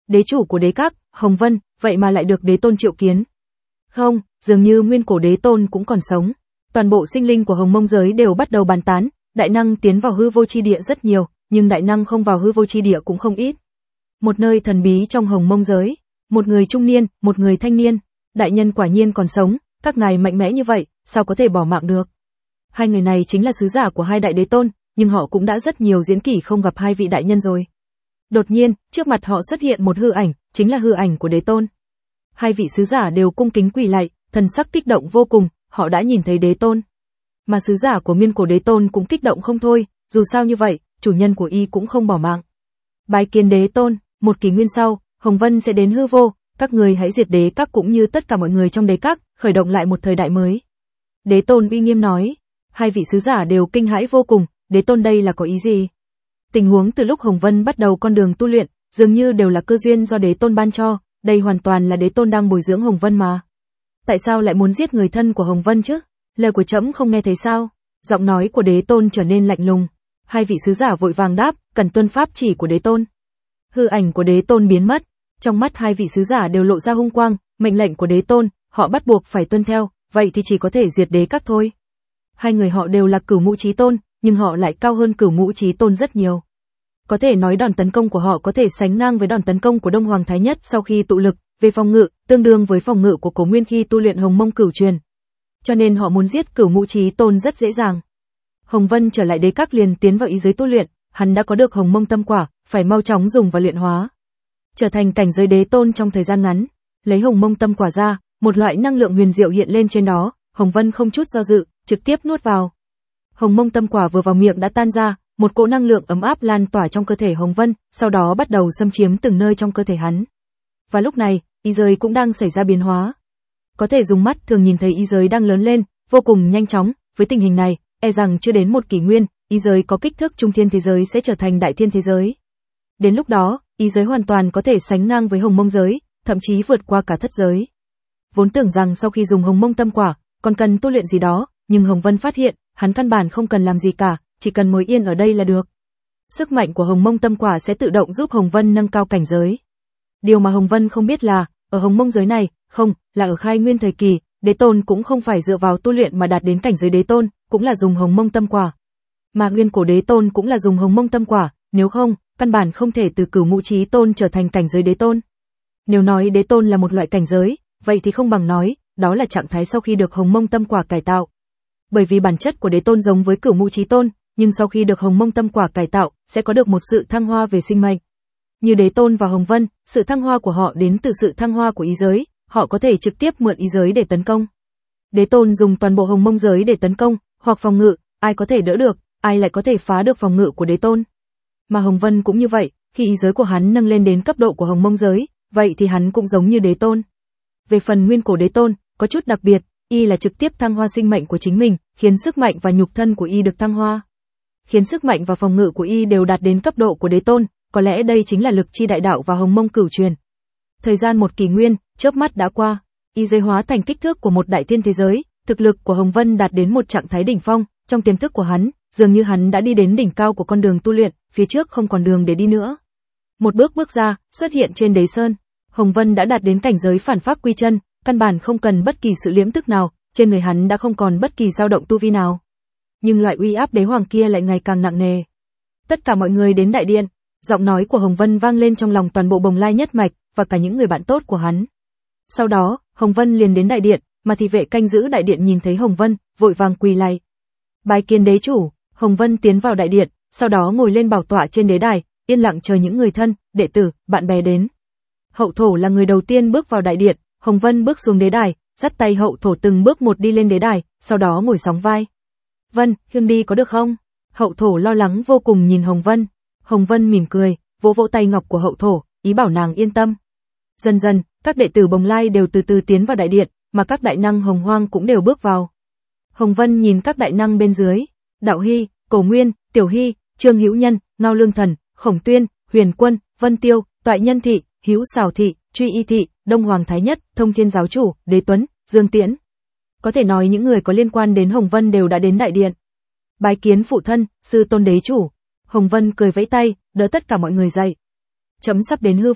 Đế chủ của đế các, Hồng Vân, vậy mà lại được đế tôn triệu kiến. Không, dường như nguyên cổ đế tôn cũng còn sống. Toàn bộ sinh linh của Hồng Mông giới đều bắt đầu bàn tán, đại năng tiến vào hư vô chi địa rất nhiều, nhưng đại năng không vào hư vô chi địa cũng không ít. Một nơi thần bí trong Hồng Mông giới, một người trung niên, một người thanh niên, đại nhân quả nhiên còn sống, các ngài mạnh mẽ như vậy, sao có thể bỏ mạng được. Hai người này chính là sứ giả của hai đại đế tôn, nhưng họ cũng đã rất nhiều diễn kỷ không gặp hai vị đại nhân rồi. Đột nhiên, trước mặt họ xuất hiện một hư ảnh, chính là hư ảnh của đế tôn. Hai vị sứ giả đều cung kính quỳ lạy, thần sắc kích động vô cùng, họ đã nhìn thấy đế tôn. Mà sứ giả của nguyên cổ đế tôn cũng kích động không thôi, dù sao như vậy, chủ nhân của y cũng không bỏ mạng. Bái kiến đế tôn, một kỷ nguyên sau, Hồng Vân sẽ đến hư vô, các người hãy diệt đế các cũng như tất cả mọi người trong đế các, khởi động lại một thời đại mới. Đế tôn uy nghiêm nói, hai vị sứ giả đều kinh hãi vô cùng, đế tôn đây là có ý gì? Tình huống từ lúc Hồng Vân bắt đầu con đường tu luyện, dường như đều là cơ duyên do đế tôn ban cho, đây hoàn toàn là đế tôn đang bồi dưỡng Hồng Vân mà. Tại sao lại muốn giết người thân của Hồng Vân chứ? Lời của trẫm không nghe thấy sao? Giọng nói của đế tôn trở nên lạnh lùng. Hai vị sứ giả vội vàng đáp, cần tuân pháp chỉ của đế tôn. Hư ảnh của đế tôn biến mất, trong mắt hai vị sứ giả đều lộ ra hung quang, mệnh lệnh của đế tôn, họ bắt buộc phải tuân theo, vậy thì chỉ có thể diệt đế các thôi. Hai người họ đều là Cửu Ngũ Chí Tôn, nhưng họ lại cao hơn Cửu Ngũ Chí Tôn rất nhiều. Có thể nói đòn tấn công của họ có thể sánh ngang với đòn tấn công của Đông Hoàng Thái Nhất sau khi tụ lực, về phòng ngự, tương đương với phòng ngự của Cổ Nguyên khi tu luyện Hồng Mông Cửu Truyền. Cho nên họ muốn giết Cửu Ngũ Chí Tôn rất dễ dàng. Hồng Vân trở lại đế các liền tiến vào ý giới tu luyện, hắn đã có được Hồng Mông Tâm Quả, phải mau chóng dùng vào luyện hóa, trở thành cảnh giới đế tôn trong thời gian ngắn. Lấy Hồng Mông Tâm Quả ra, một loại năng lượng huyền diệu hiện lên trên đó, Hồng Vân không chút do dự, trực tiếp nuốt vào. Hồng Mông Tâm Quả vừa vào miệng đã tan ra, một cỗ năng lượng ấm áp lan tỏa trong cơ thể Hồng Vân, sau đó bắt đầu xâm chiếm từng nơi trong cơ thể hắn. Và lúc này, ý giới cũng đang xảy ra biến hóa. Có thể dùng mắt thường nhìn thấy ý giới đang lớn lên, vô cùng nhanh chóng, với tình hình này, e rằng chưa đến một kỷ nguyên, ý giới có kích thước trung thiên thế giới sẽ trở thành đại thiên thế giới. Đến lúc đó, ý giới hoàn toàn có thể sánh ngang với Hồng Mông giới, thậm chí vượt qua cả thất giới. Vốn tưởng rằng sau khi dùng Hồng Mông Tâm Quả, còn cần tu luyện gì đó, nhưng Hồng Vân phát hiện, hắn căn bản không cần làm gì cả, chỉ cần ngồi yên ở đây là được. Sức mạnh của Hồng Mông Tâm Quả sẽ tự động giúp Hồng Vân nâng cao cảnh giới. Điều mà Hồng Vân không biết là, ở Hồng Mông giới này, không, là ở khai nguyên thời kỳ, đế tôn cũng không phải dựa vào tu luyện mà đạt đến cảnh giới đế tôn, cũng là dùng Hồng Mông Tâm Quả. Mà nguyên cổ đế tôn cũng là dùng Hồng Mông Tâm Quả, nếu không, căn bản không thể từ Cửu Ngũ Chí Tôn trở thành cảnh giới đế tôn. Nếu nói đế tôn là một loại cảnh giới, vậy thì không bằng nói, đó là trạng thái sau khi được Hồng Mông Tâm Quả cải tạo. Bởi vì bản chất của đế tôn giống với Cửu Ngũ Chí Tôn, nhưng sau khi được Hồng Mông Tâm Quả cải tạo, sẽ có được một sự thăng hoa về sinh mệnh. Như đế tôn và Hồng Vân, sự thăng hoa của họ đến từ sự thăng hoa của ý giới, họ có thể trực tiếp mượn ý giới để tấn công. Đế tôn dùng toàn bộ Hồng Mông giới để tấn công, hoặc phòng ngự, ai có thể đỡ được, ai lại có thể phá được phòng ngự của đế tôn. Mà Hồng Vân cũng như vậy, khi ý giới của hắn nâng lên đến cấp độ của Hồng Mông giới, vậy thì hắn cũng giống như đế tôn. Về phần nguyên cổ đế tôn, có chút đặc biệt, y là trực tiếp thăng hoa sinh mệnh của chính mình, khiến sức mạnh và nhục thân của y được thăng hoa. Khiến sức mạnh và phòng ngự của y đều đạt đến cấp độ của đế tôn, có lẽ đây chính là lực chi đại đạo và Hồng Mông Cửu Truyền. Thời gian một kỷ nguyên, chớp mắt đã qua, y giới hóa thành kích thước của một đại thiên thế giới, thực lực của Hồng Vân đạt đến một trạng thái đỉnh phong, trong tiềm thức của hắn, dường như hắn đã đi đến đỉnh cao của con đường tu luyện, phía trước không còn đường để đi nữa. Một bước bước ra, xuất hiện trên đế sơn, Hồng Vân đã đạt đến cảnh giới phản pháp quy chân, căn bản không cần bất kỳ sự liễm tức nào, trên người hắn đã không còn bất kỳ dao động tu vi nào. Nhưng loại uy áp đế hoàng kia lại ngày càng nặng nề. Tất cả mọi người đến đại điện, giọng nói của Hồng Vân vang lên trong lòng toàn bộ Bồng Lai nhất mạch và cả những người bạn tốt của hắn. Sau đó, Hồng Vân liền đến đại điện, mà thị vệ canh giữ đại điện nhìn thấy Hồng Vân, vội vàng quỳ lạy. Bái kiến đế chủ. Hồng Vân tiến vào đại điện, sau đó ngồi lên bảo tọa trên đế đài, yên lặng chờ những người thân, đệ tử, bạn bè đến. Hậu thổ là người đầu tiên bước vào đại điện, Hồng Vân bước xuống đế đài, dắt tay hậu thổ từng bước một đi lên đế đài, sau đó ngồi sóng vai. Vân, Hương đi có được không? Hậu thổ lo lắng vô cùng nhìn Hồng Vân. Hồng Vân mỉm cười, vỗ vỗ tay ngọc của hậu thổ, ý bảo nàng yên tâm. Dần dần, các đệ tử Bồng Lai đều từ từ tiến vào đại điện, mà các đại năng Hồng Hoang cũng đều bước vào. Hồng Vân nhìn các đại năng bên dưới, Đạo Hy, Cổ Nguyên, Tiểu Hy, Trương Hữu Nhân, Ngao Lương Thần, Khổng Tuyên, Huyền Quân, Vân Tiêu, Toại Nhân Thị, Hữu Xảo Thị, Truy Y Thị, Đông Hoàng Thái Nhất, Thông Thiên Giáo Chủ, Đế Tuấn, Dương Tiễn. Có thể nói những người có liên quan đến Hồng Vân đều đã đến đại điện. Bái kiến phụ thân, sư tôn đế chủ. Hồng Vân cười vẫy tay, đỡ tất cả mọi người dậy. Chấm sắp đến hư vô,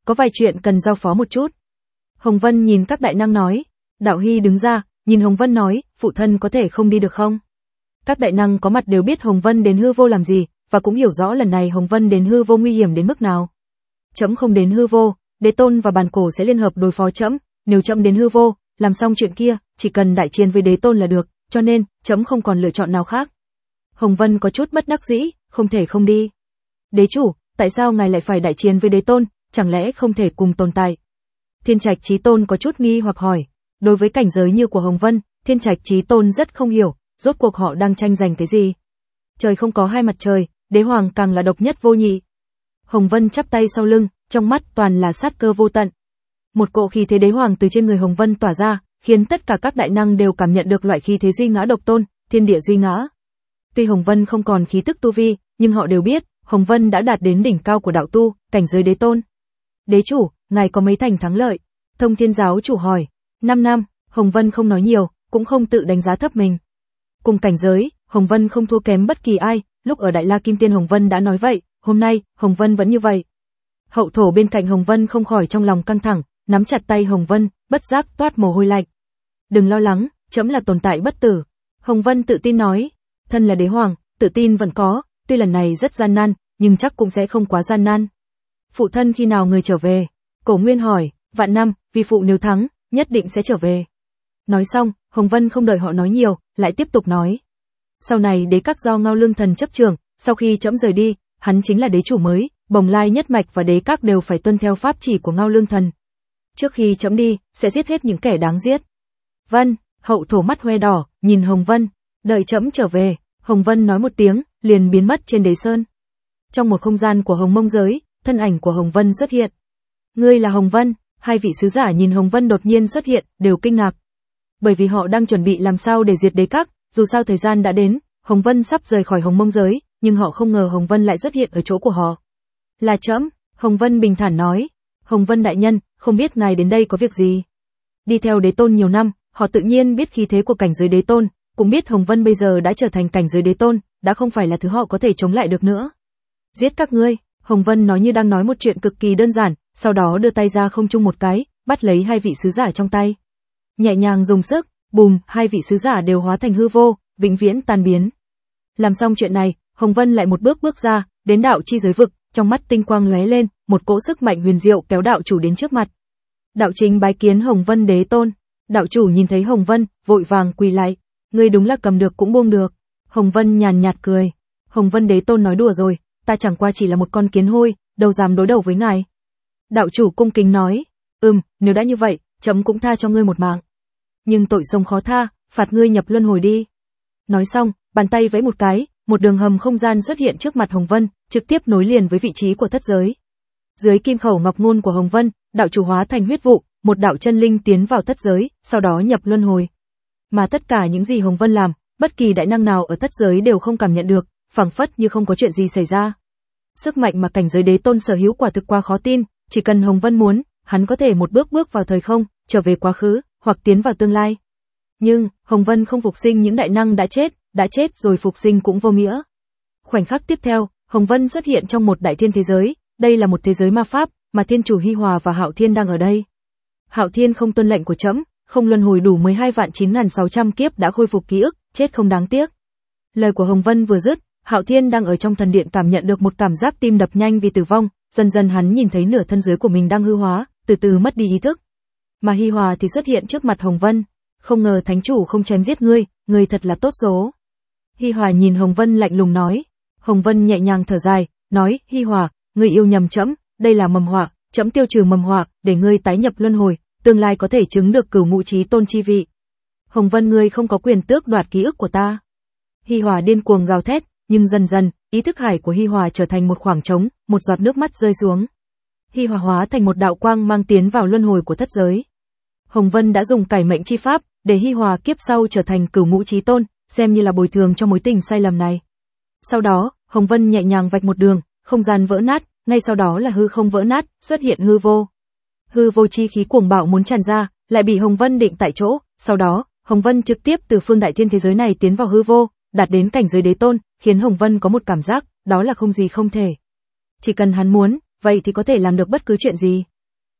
có vài chuyện cần giao phó một chút. Hồng Vân nhìn các đại năng nói. Đạo Hy đứng ra, nhìn Hồng Vân nói, phụ thân có thể không đi được không? Các đại năng có mặt đều biết Hồng Vân đến hư vô làm gì, và cũng hiểu rõ lần này Hồng Vân đến hư vô nguy hiểm đến mức nào. Trẫm không đến hư vô, Đế Tôn và Bàn Cổ sẽ liên hợp đối phó trẫm, nếu trẫm đến hư vô, làm xong chuyện kia, chỉ cần đại chiến với Đế Tôn là được, cho nên, trẫm không còn lựa chọn nào khác. Hồng Vân có chút bất đắc dĩ, không thể không đi. Đế chủ, tại sao ngài lại phải đại chiến với Đế Tôn, chẳng lẽ không thể cùng tồn tại? Thiên Trạch Chí Tôn có chút nghi hoặc hỏi. Đối với cảnh giới như của Hồng Vân, Thiên Trạch Chí Tôn rất không hiểu, rốt cuộc họ đang tranh giành cái gì? Trời không có hai mặt trời, Đế Hoàng càng là độc nhất vô nhị. Hồng Vân chắp tay sau lưng, trong mắt toàn là sát cơ vô tận. Một cỗ khí thế Đế Hoàng từ trên người Hồng Vân tỏa ra, khiến tất cả các đại năng đều cảm nhận được loại khí thế duy ngã độc tôn, thiên địa duy ngã. Tuy Hồng Vân không còn khí tức tu vi, nhưng họ đều biết, Hồng Vân đã đạt đến đỉnh cao của đạo tu, cảnh giới Đế Tôn. Đế chủ, ngài có mấy thành thắng lợi? Thông Thiên giáo chủ hỏi. Năm năm, Hồng Vân không nói nhiều, cũng không tự đánh giá thấp mình. Cùng cảnh giới, Hồng Vân không thua kém bất kỳ ai, lúc ở Đại La Kim Tiên Hồng Vân đã nói vậy, hôm nay, Hồng Vân vẫn như vậy. Hậu thổ bên cạnh Hồng Vân không khỏi trong lòng căng thẳng, nắm chặt tay Hồng Vân, bất giác toát mồ hôi lạnh. Đừng lo lắng, trẫm là tồn tại bất tử. Hồng Vân tự tin nói, thân là đế hoàng, tự tin vẫn có, tuy lần này rất gian nan, nhưng chắc cũng sẽ không quá gian nan. Phụ thân khi nào người trở về? Cổ Nguyên hỏi. Vạn năm, vì phụ nếu thắng, nhất định sẽ trở về. Nói xong, Hồng Vân không đợi họ nói nhiều, lại tiếp tục nói. Sau này đế các do Ngao Lương Thần chấp trường, sau khi trẫm rời đi, hắn chính là đế chủ mới, Bồng Lai nhất mạch và đế các đều phải tuân theo pháp chỉ của Ngao Lương Thần. Trước khi trẫm đi, sẽ giết hết những kẻ đáng giết. Vân, hậu thổ mắt hoe đỏ, nhìn Hồng Vân, đợi trẫm trở về. Hồng Vân nói một tiếng, liền biến mất trên đế sơn. Trong một không gian của Hồng Mông giới, thân ảnh của Hồng Vân xuất hiện. Ngươi là Hồng Vân? Hai vị sứ giả nhìn Hồng Vân đột nhiên xuất hiện, đều kinh ngạc. Bởi vì họ đang chuẩn bị làm sao để diệt đế các, dù sao thời gian đã đến, Hồng Vân sắp rời khỏi Hồng Mông giới, nhưng họ không ngờ Hồng Vân lại xuất hiện ở chỗ của họ. Là trẫm, Hồng Vân bình thản nói. Hồng Vân đại nhân, không biết ngài đến đây có việc gì? Đi theo Đế Tôn nhiều năm, họ tự nhiên biết khí thế của cảnh giới Đế Tôn, cũng biết Hồng Vân bây giờ đã trở thành cảnh giới Đế Tôn, đã không phải là thứ họ có thể chống lại được nữa. Giết các ngươi, Hồng Vân nói như đang nói một chuyện cực kỳ đơn giản, sau đó đưa tay ra không trung một cái, bắt lấy hai vị sứ giả trong tay. Nhẹ nhàng dùng sức, bùm, hai vị sứ giả đều hóa thành hư vô, vĩnh viễn tan biến. Làm xong chuyện này, Hồng Vân lại một bước bước ra, đến đạo chi giới vực, trong mắt tinh quang lóe lên, một cỗ sức mạnh huyền diệu kéo đạo chủ đến trước mặt. Đạo chính bái kiến Hồng Vân Đế Tôn. Đạo chủ nhìn thấy Hồng Vân, vội vàng quỳ lại. Ngươi đúng là cầm được cũng buông được. Hồng Vân nhàn nhạt cười. Hồng Vân Đế Tôn nói đùa rồi, ta chẳng qua chỉ là một con kiến hôi, đâu dám đối đầu với ngài. Đạo chủ cung kính nói, ừm, nếu đã như vậy, chấm cũng tha cho ngươi một mạng. Nhưng tội sống khó tha, phạt ngươi nhập luân hồi đi. Nói xong, bàn tay vẫy một cái, một đường hầm không gian xuất hiện trước mặt Hồng Vân, trực tiếp nối liền với vị trí của thất giới. Dưới kim khẩu ngọc ngôn của Hồng Vân, đạo chủ hóa thành huyết vụ, một đạo chân linh tiến vào thất giới, sau đó nhập luân hồi. Mà tất cả những gì Hồng Vân làm, bất kỳ đại năng nào ở thất giới đều không cảm nhận được, phảng phất như không có chuyện gì xảy ra. Sức mạnh mà cảnh giới Đế Tôn sở hữu quả thực quá khó tin, chỉ cần Hồng Vân muốn, hắn có thể một bước bước vào thời không, trở về quá khứ, hoặc tiến vào tương lai. Nhưng, Hồng Vân không phục sinh những đại năng đã chết, đã chết rồi phục sinh cũng vô nghĩa. Khoảnh khắc tiếp theo, Hồng Vân xuất hiện trong một đại thiên thế giới, đây là một thế giới ma pháp, mà thiên chủ Hi Hòa và Hạo Thiên đang ở đây. Hạo Thiên không tuân lệnh của trẫm, không luân hồi đủ mười hai vạn chín nghìn sáu trăm kiếp đã khôi phục ký ức, chết không đáng tiếc. Lời của Hồng Vân vừa dứt, Hạo Thiên đang ở trong thần điện cảm nhận được một cảm giác tim đập nhanh vì tử vong, dần dần hắn nhìn thấy nửa thân dưới của mình đang hư hóa, từ từ mất đi ý thức. Mà Hi Hòa thì xuất hiện trước mặt Hồng Vân, không ngờ thánh chủ không chém giết ngươi, ngươi thật là tốt số. Hi Hòa nhìn Hồng Vân lạnh lùng nói. Hồng Vân nhẹ nhàng thở dài, nói, Hi Hòa, ngươi yêu nhầm trẫm, đây là mầm họa, trẫm tiêu trừ mầm họa, để ngươi tái nhập luân hồi, tương lai có thể chứng được cửu ngũ chí tôn chi vị. Hồng Vân ngươi không có quyền tước đoạt ký ức của ta. Hi Hòa điên cuồng gào thét, nhưng dần dần, ý thức hải của Hi Hòa trở thành một khoảng trống, một giọt nước mắt rơi xuống. Hi Hòa hóa thành một đạo quang mang tiến vào luân hồi của thất giới. Hồng Vân đã dùng cải mệnh chi pháp, để Hi Hòa kiếp sau trở thành cửu ngũ chí tôn, xem như là bồi thường cho mối tình sai lầm này. Sau đó, Hồng Vân nhẹ nhàng vạch một đường, không gian vỡ nát, ngay sau đó là hư không vỡ nát, xuất hiện hư vô. Hư vô chi khí cuồng bạo muốn tràn ra, lại bị Hồng Vân định tại chỗ, sau đó, Hồng Vân trực tiếp từ phương đại thiên thế giới này tiến vào hư vô, đạt đến cảnh giới Đế Tôn, khiến Hồng Vân có một cảm giác, đó là không gì không thể. Chỉ cần hắn muốn, vậy thì có thể làm được bất cứ chuyện gì.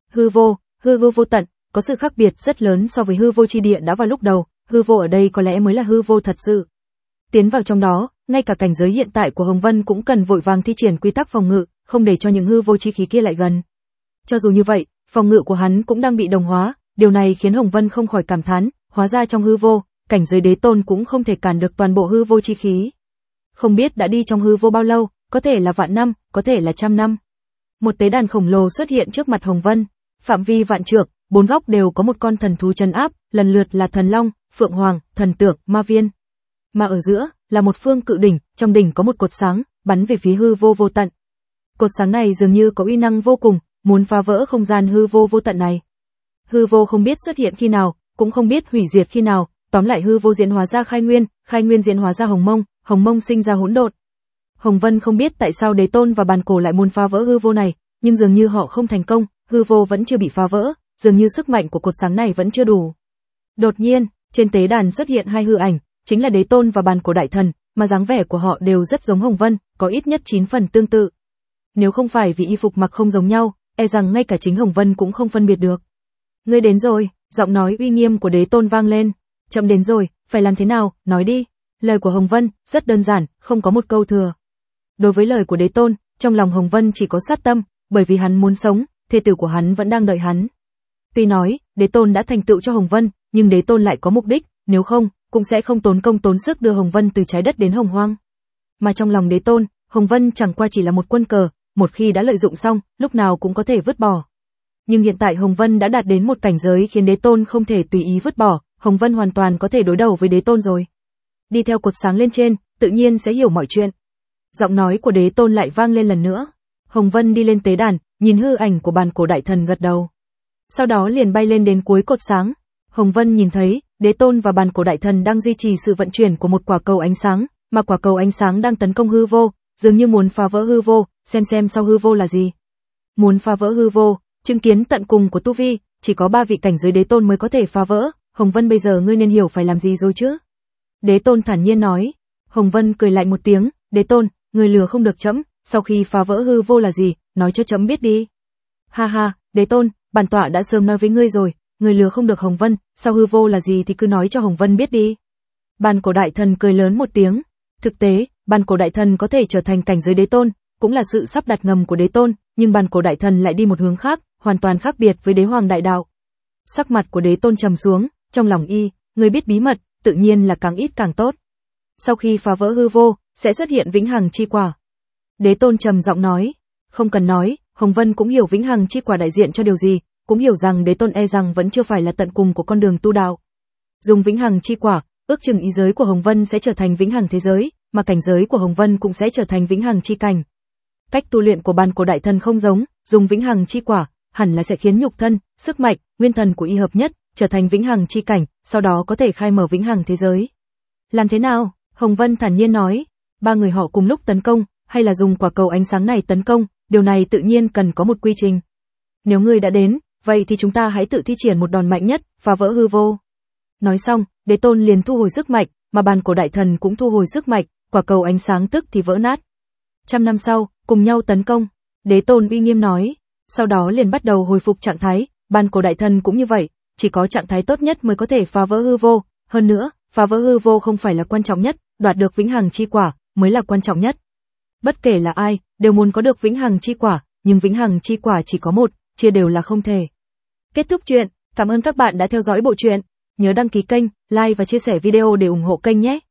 Hư vô, hư vô vô tận, có sự khác biệt rất lớn so với hư vô chi địa đã vào lúc đầu, hư vô ở đây có lẽ mới là hư vô thật sự. Tiến vào trong đó, ngay cả cảnh giới hiện tại của Hồng Vân cũng cần vội vàng thi triển quy tắc phòng ngự, không để cho những hư vô chi khí kia lại gần. Cho dù như vậy, phòng ngự của hắn cũng đang bị đồng hóa, điều này khiến Hồng Vân không khỏi cảm thán, hóa ra trong hư vô, cảnh giới đế tôn cũng không thể cản được toàn bộ hư vô chi khí. Không biết đã đi trong hư vô bao lâu, có thể là vạn năm, có thể là trăm năm. Một tế đàn khổng lồ xuất hiện trước mặt Hồng Vân, phạm vi vạn trượng, bốn góc đều có một con thần thú trấn áp, lần lượt là thần long, phượng hoàng, thần tượng, ma viên. Mà ở giữa là một phương cự đỉnh, trong đỉnh có một cột sáng bắn về phía hư vô vô tận. Cột sáng này dường như có uy năng vô cùng, muốn phá vỡ không gian hư vô vô tận này. Hư vô không biết xuất hiện khi nào, cũng không biết hủy diệt khi nào, tóm lại hư vô diễn hóa ra khai nguyên, khai nguyên diễn hóa ra hồng mông, hồng mông sinh ra hỗn độn. Hồng Vân không biết tại sao đế tôn và bàn cổ lại muốn phá vỡ hư vô này, nhưng dường như họ không thành công, hư vô vẫn chưa bị phá vỡ, dường như sức mạnh của cột sáng này vẫn chưa đủ. Đột nhiên, trên tế đàn xuất hiện hai hư ảnh, chính là đế tôn và bàn cổ đại thần, mà dáng vẻ của họ đều rất giống Hồng Vân, có ít nhất chín phần tương tự. Nếu không phải vì y phục mặc không giống nhau, e rằng ngay cả chính Hồng Vân cũng không phân biệt được. Ngươi đến rồi, giọng nói uy nghiêm của đế tôn vang lên. Chậm đến rồi, phải làm thế nào, nói đi. Lời của Hồng Vân rất đơn giản, không có một câu thừa. Đối với lời của đế tôn, trong lòng Hồng Vân chỉ có sát tâm, bởi vì hắn muốn sống, thê tử của hắn vẫn đang đợi hắn. Tuy nói, đế tôn đã thành tựu cho Hồng Vân, nhưng đế tôn lại có mục đích, nếu không, cũng sẽ không tốn công tốn sức đưa Hồng Vân từ trái đất đến Hồng Hoang. Mà trong lòng đế tôn, Hồng Vân chẳng qua chỉ là một quân cờ, một khi đã lợi dụng xong, lúc nào cũng có thể vứt bỏ. Nhưng hiện tại Hồng Vân đã đạt đến một cảnh giới khiến đế tôn không thể tùy ý vứt bỏ, Hồng Vân hoàn toàn có thể đối đầu với đế tôn rồi. Đi theo cột sáng lên trên, tự nhiên sẽ hiểu mọi chuyện. Giọng nói của đế tôn lại vang lên lần nữa. Hồng Vân đi lên tế đàn, nhìn hư ảnh của bàn cổ đại thần gật đầu. Sau đó liền bay lên đến cuối cột sáng. Hồng Vân nhìn thấy, đế tôn và bàn cổ đại thần đang duy trì sự vận chuyển của một quả cầu ánh sáng, mà quả cầu ánh sáng đang tấn công hư vô, dường như muốn phá vỡ hư vô, xem xem sau hư vô là gì. Muốn phá vỡ hư vô, chứng kiến tận cùng của tu vi, chỉ có ba vị cảnh giới đế tôn mới có thể phá vỡ, Hồng Vân bây giờ ngươi nên hiểu phải làm gì rồi chứ? Đế tôn thản nhiên nói. Hồng Vân cười lạnh một tiếng, đế tôn, ngươi lừa không được chấm, sau khi phá vỡ hư vô là gì, nói cho chấm biết đi. Ha ha, đế tôn, bản tọa đã sớm nói với ngươi rồi, ngươi lừa không được Hồng Vân, sau hư vô là gì thì cứ nói cho Hồng Vân biết đi. Bàn cổ đại thần cười lớn một tiếng. Thực tế, bàn cổ đại thần có thể trở thành cảnh giới đế tôn, cũng là sự sắp đặt ngầm của đế tôn, nhưng bàn cổ đại thần lại đi một hướng khác, hoàn toàn khác biệt với đế hoàng đại đạo. Sắc mặt của đế tôn trầm xuống, trong lòng y, người biết bí mật, tự nhiên là càng ít càng tốt. Sau khi phá vỡ hư vô, sẽ xuất hiện vĩnh hằng chi quả. Đế tôn trầm giọng nói, không cần nói, Hồng Vân cũng hiểu vĩnh hằng chi quả đại diện cho điều gì, cũng hiểu rằng đế tôn e rằng vẫn chưa phải là tận cùng của con đường tu đạo. Dùng vĩnh hằng chi quả, ước chừng ý giới của Hồng Vân sẽ trở thành vĩnh hằng thế giới, mà cảnh giới của Hồng Vân cũng sẽ trở thành vĩnh hằng chi cảnh. Cách tu luyện của bàn cổ đại thần không giống, dùng vĩnh hằng chi quả, hẳn là sẽ khiến nhục thân, sức mạnh, nguyên thần của y hợp nhất, trở thành vĩnh hằng chi cảnh, sau đó có thể khai mở vĩnh hằng thế giới. Làm thế nào? Hồng Vân thản nhiên nói, ba người họ cùng lúc tấn công, hay là dùng quả cầu ánh sáng này tấn công, điều này tự nhiên cần có một quy trình. Nếu ngươi đã đến, vậy thì chúng ta hãy tự thi triển một đòn mạnh nhất, phá vỡ hư vô. Nói xong, đế tôn liền thu hồi sức mạnh, mà bàn cổ đại thần cũng thu hồi sức mạnh, quả cầu ánh sáng tức thì vỡ nát. Trăm năm sau, cùng nhau tấn công, đế tôn uy nghiêm nói, sau đó liền bắt đầu hồi phục trạng thái, bàn cổ đại thần cũng như vậy, chỉ có trạng thái tốt nhất mới có thể phá vỡ hư vô, hơn nữa, phá vỡ hư vô không phải là quan trọng nhất, đoạt được vĩnh hằng chi quả mới là quan trọng nhất. Bất kể là ai, đều muốn có được vĩnh hằng chi quả, nhưng vĩnh hằng chi quả chỉ có một, chia đều là không thể. Kết thúc chuyện, cảm ơn các bạn đã theo dõi bộ truyện, nhớ đăng ký kênh, like và chia sẻ video để ủng hộ kênh nhé.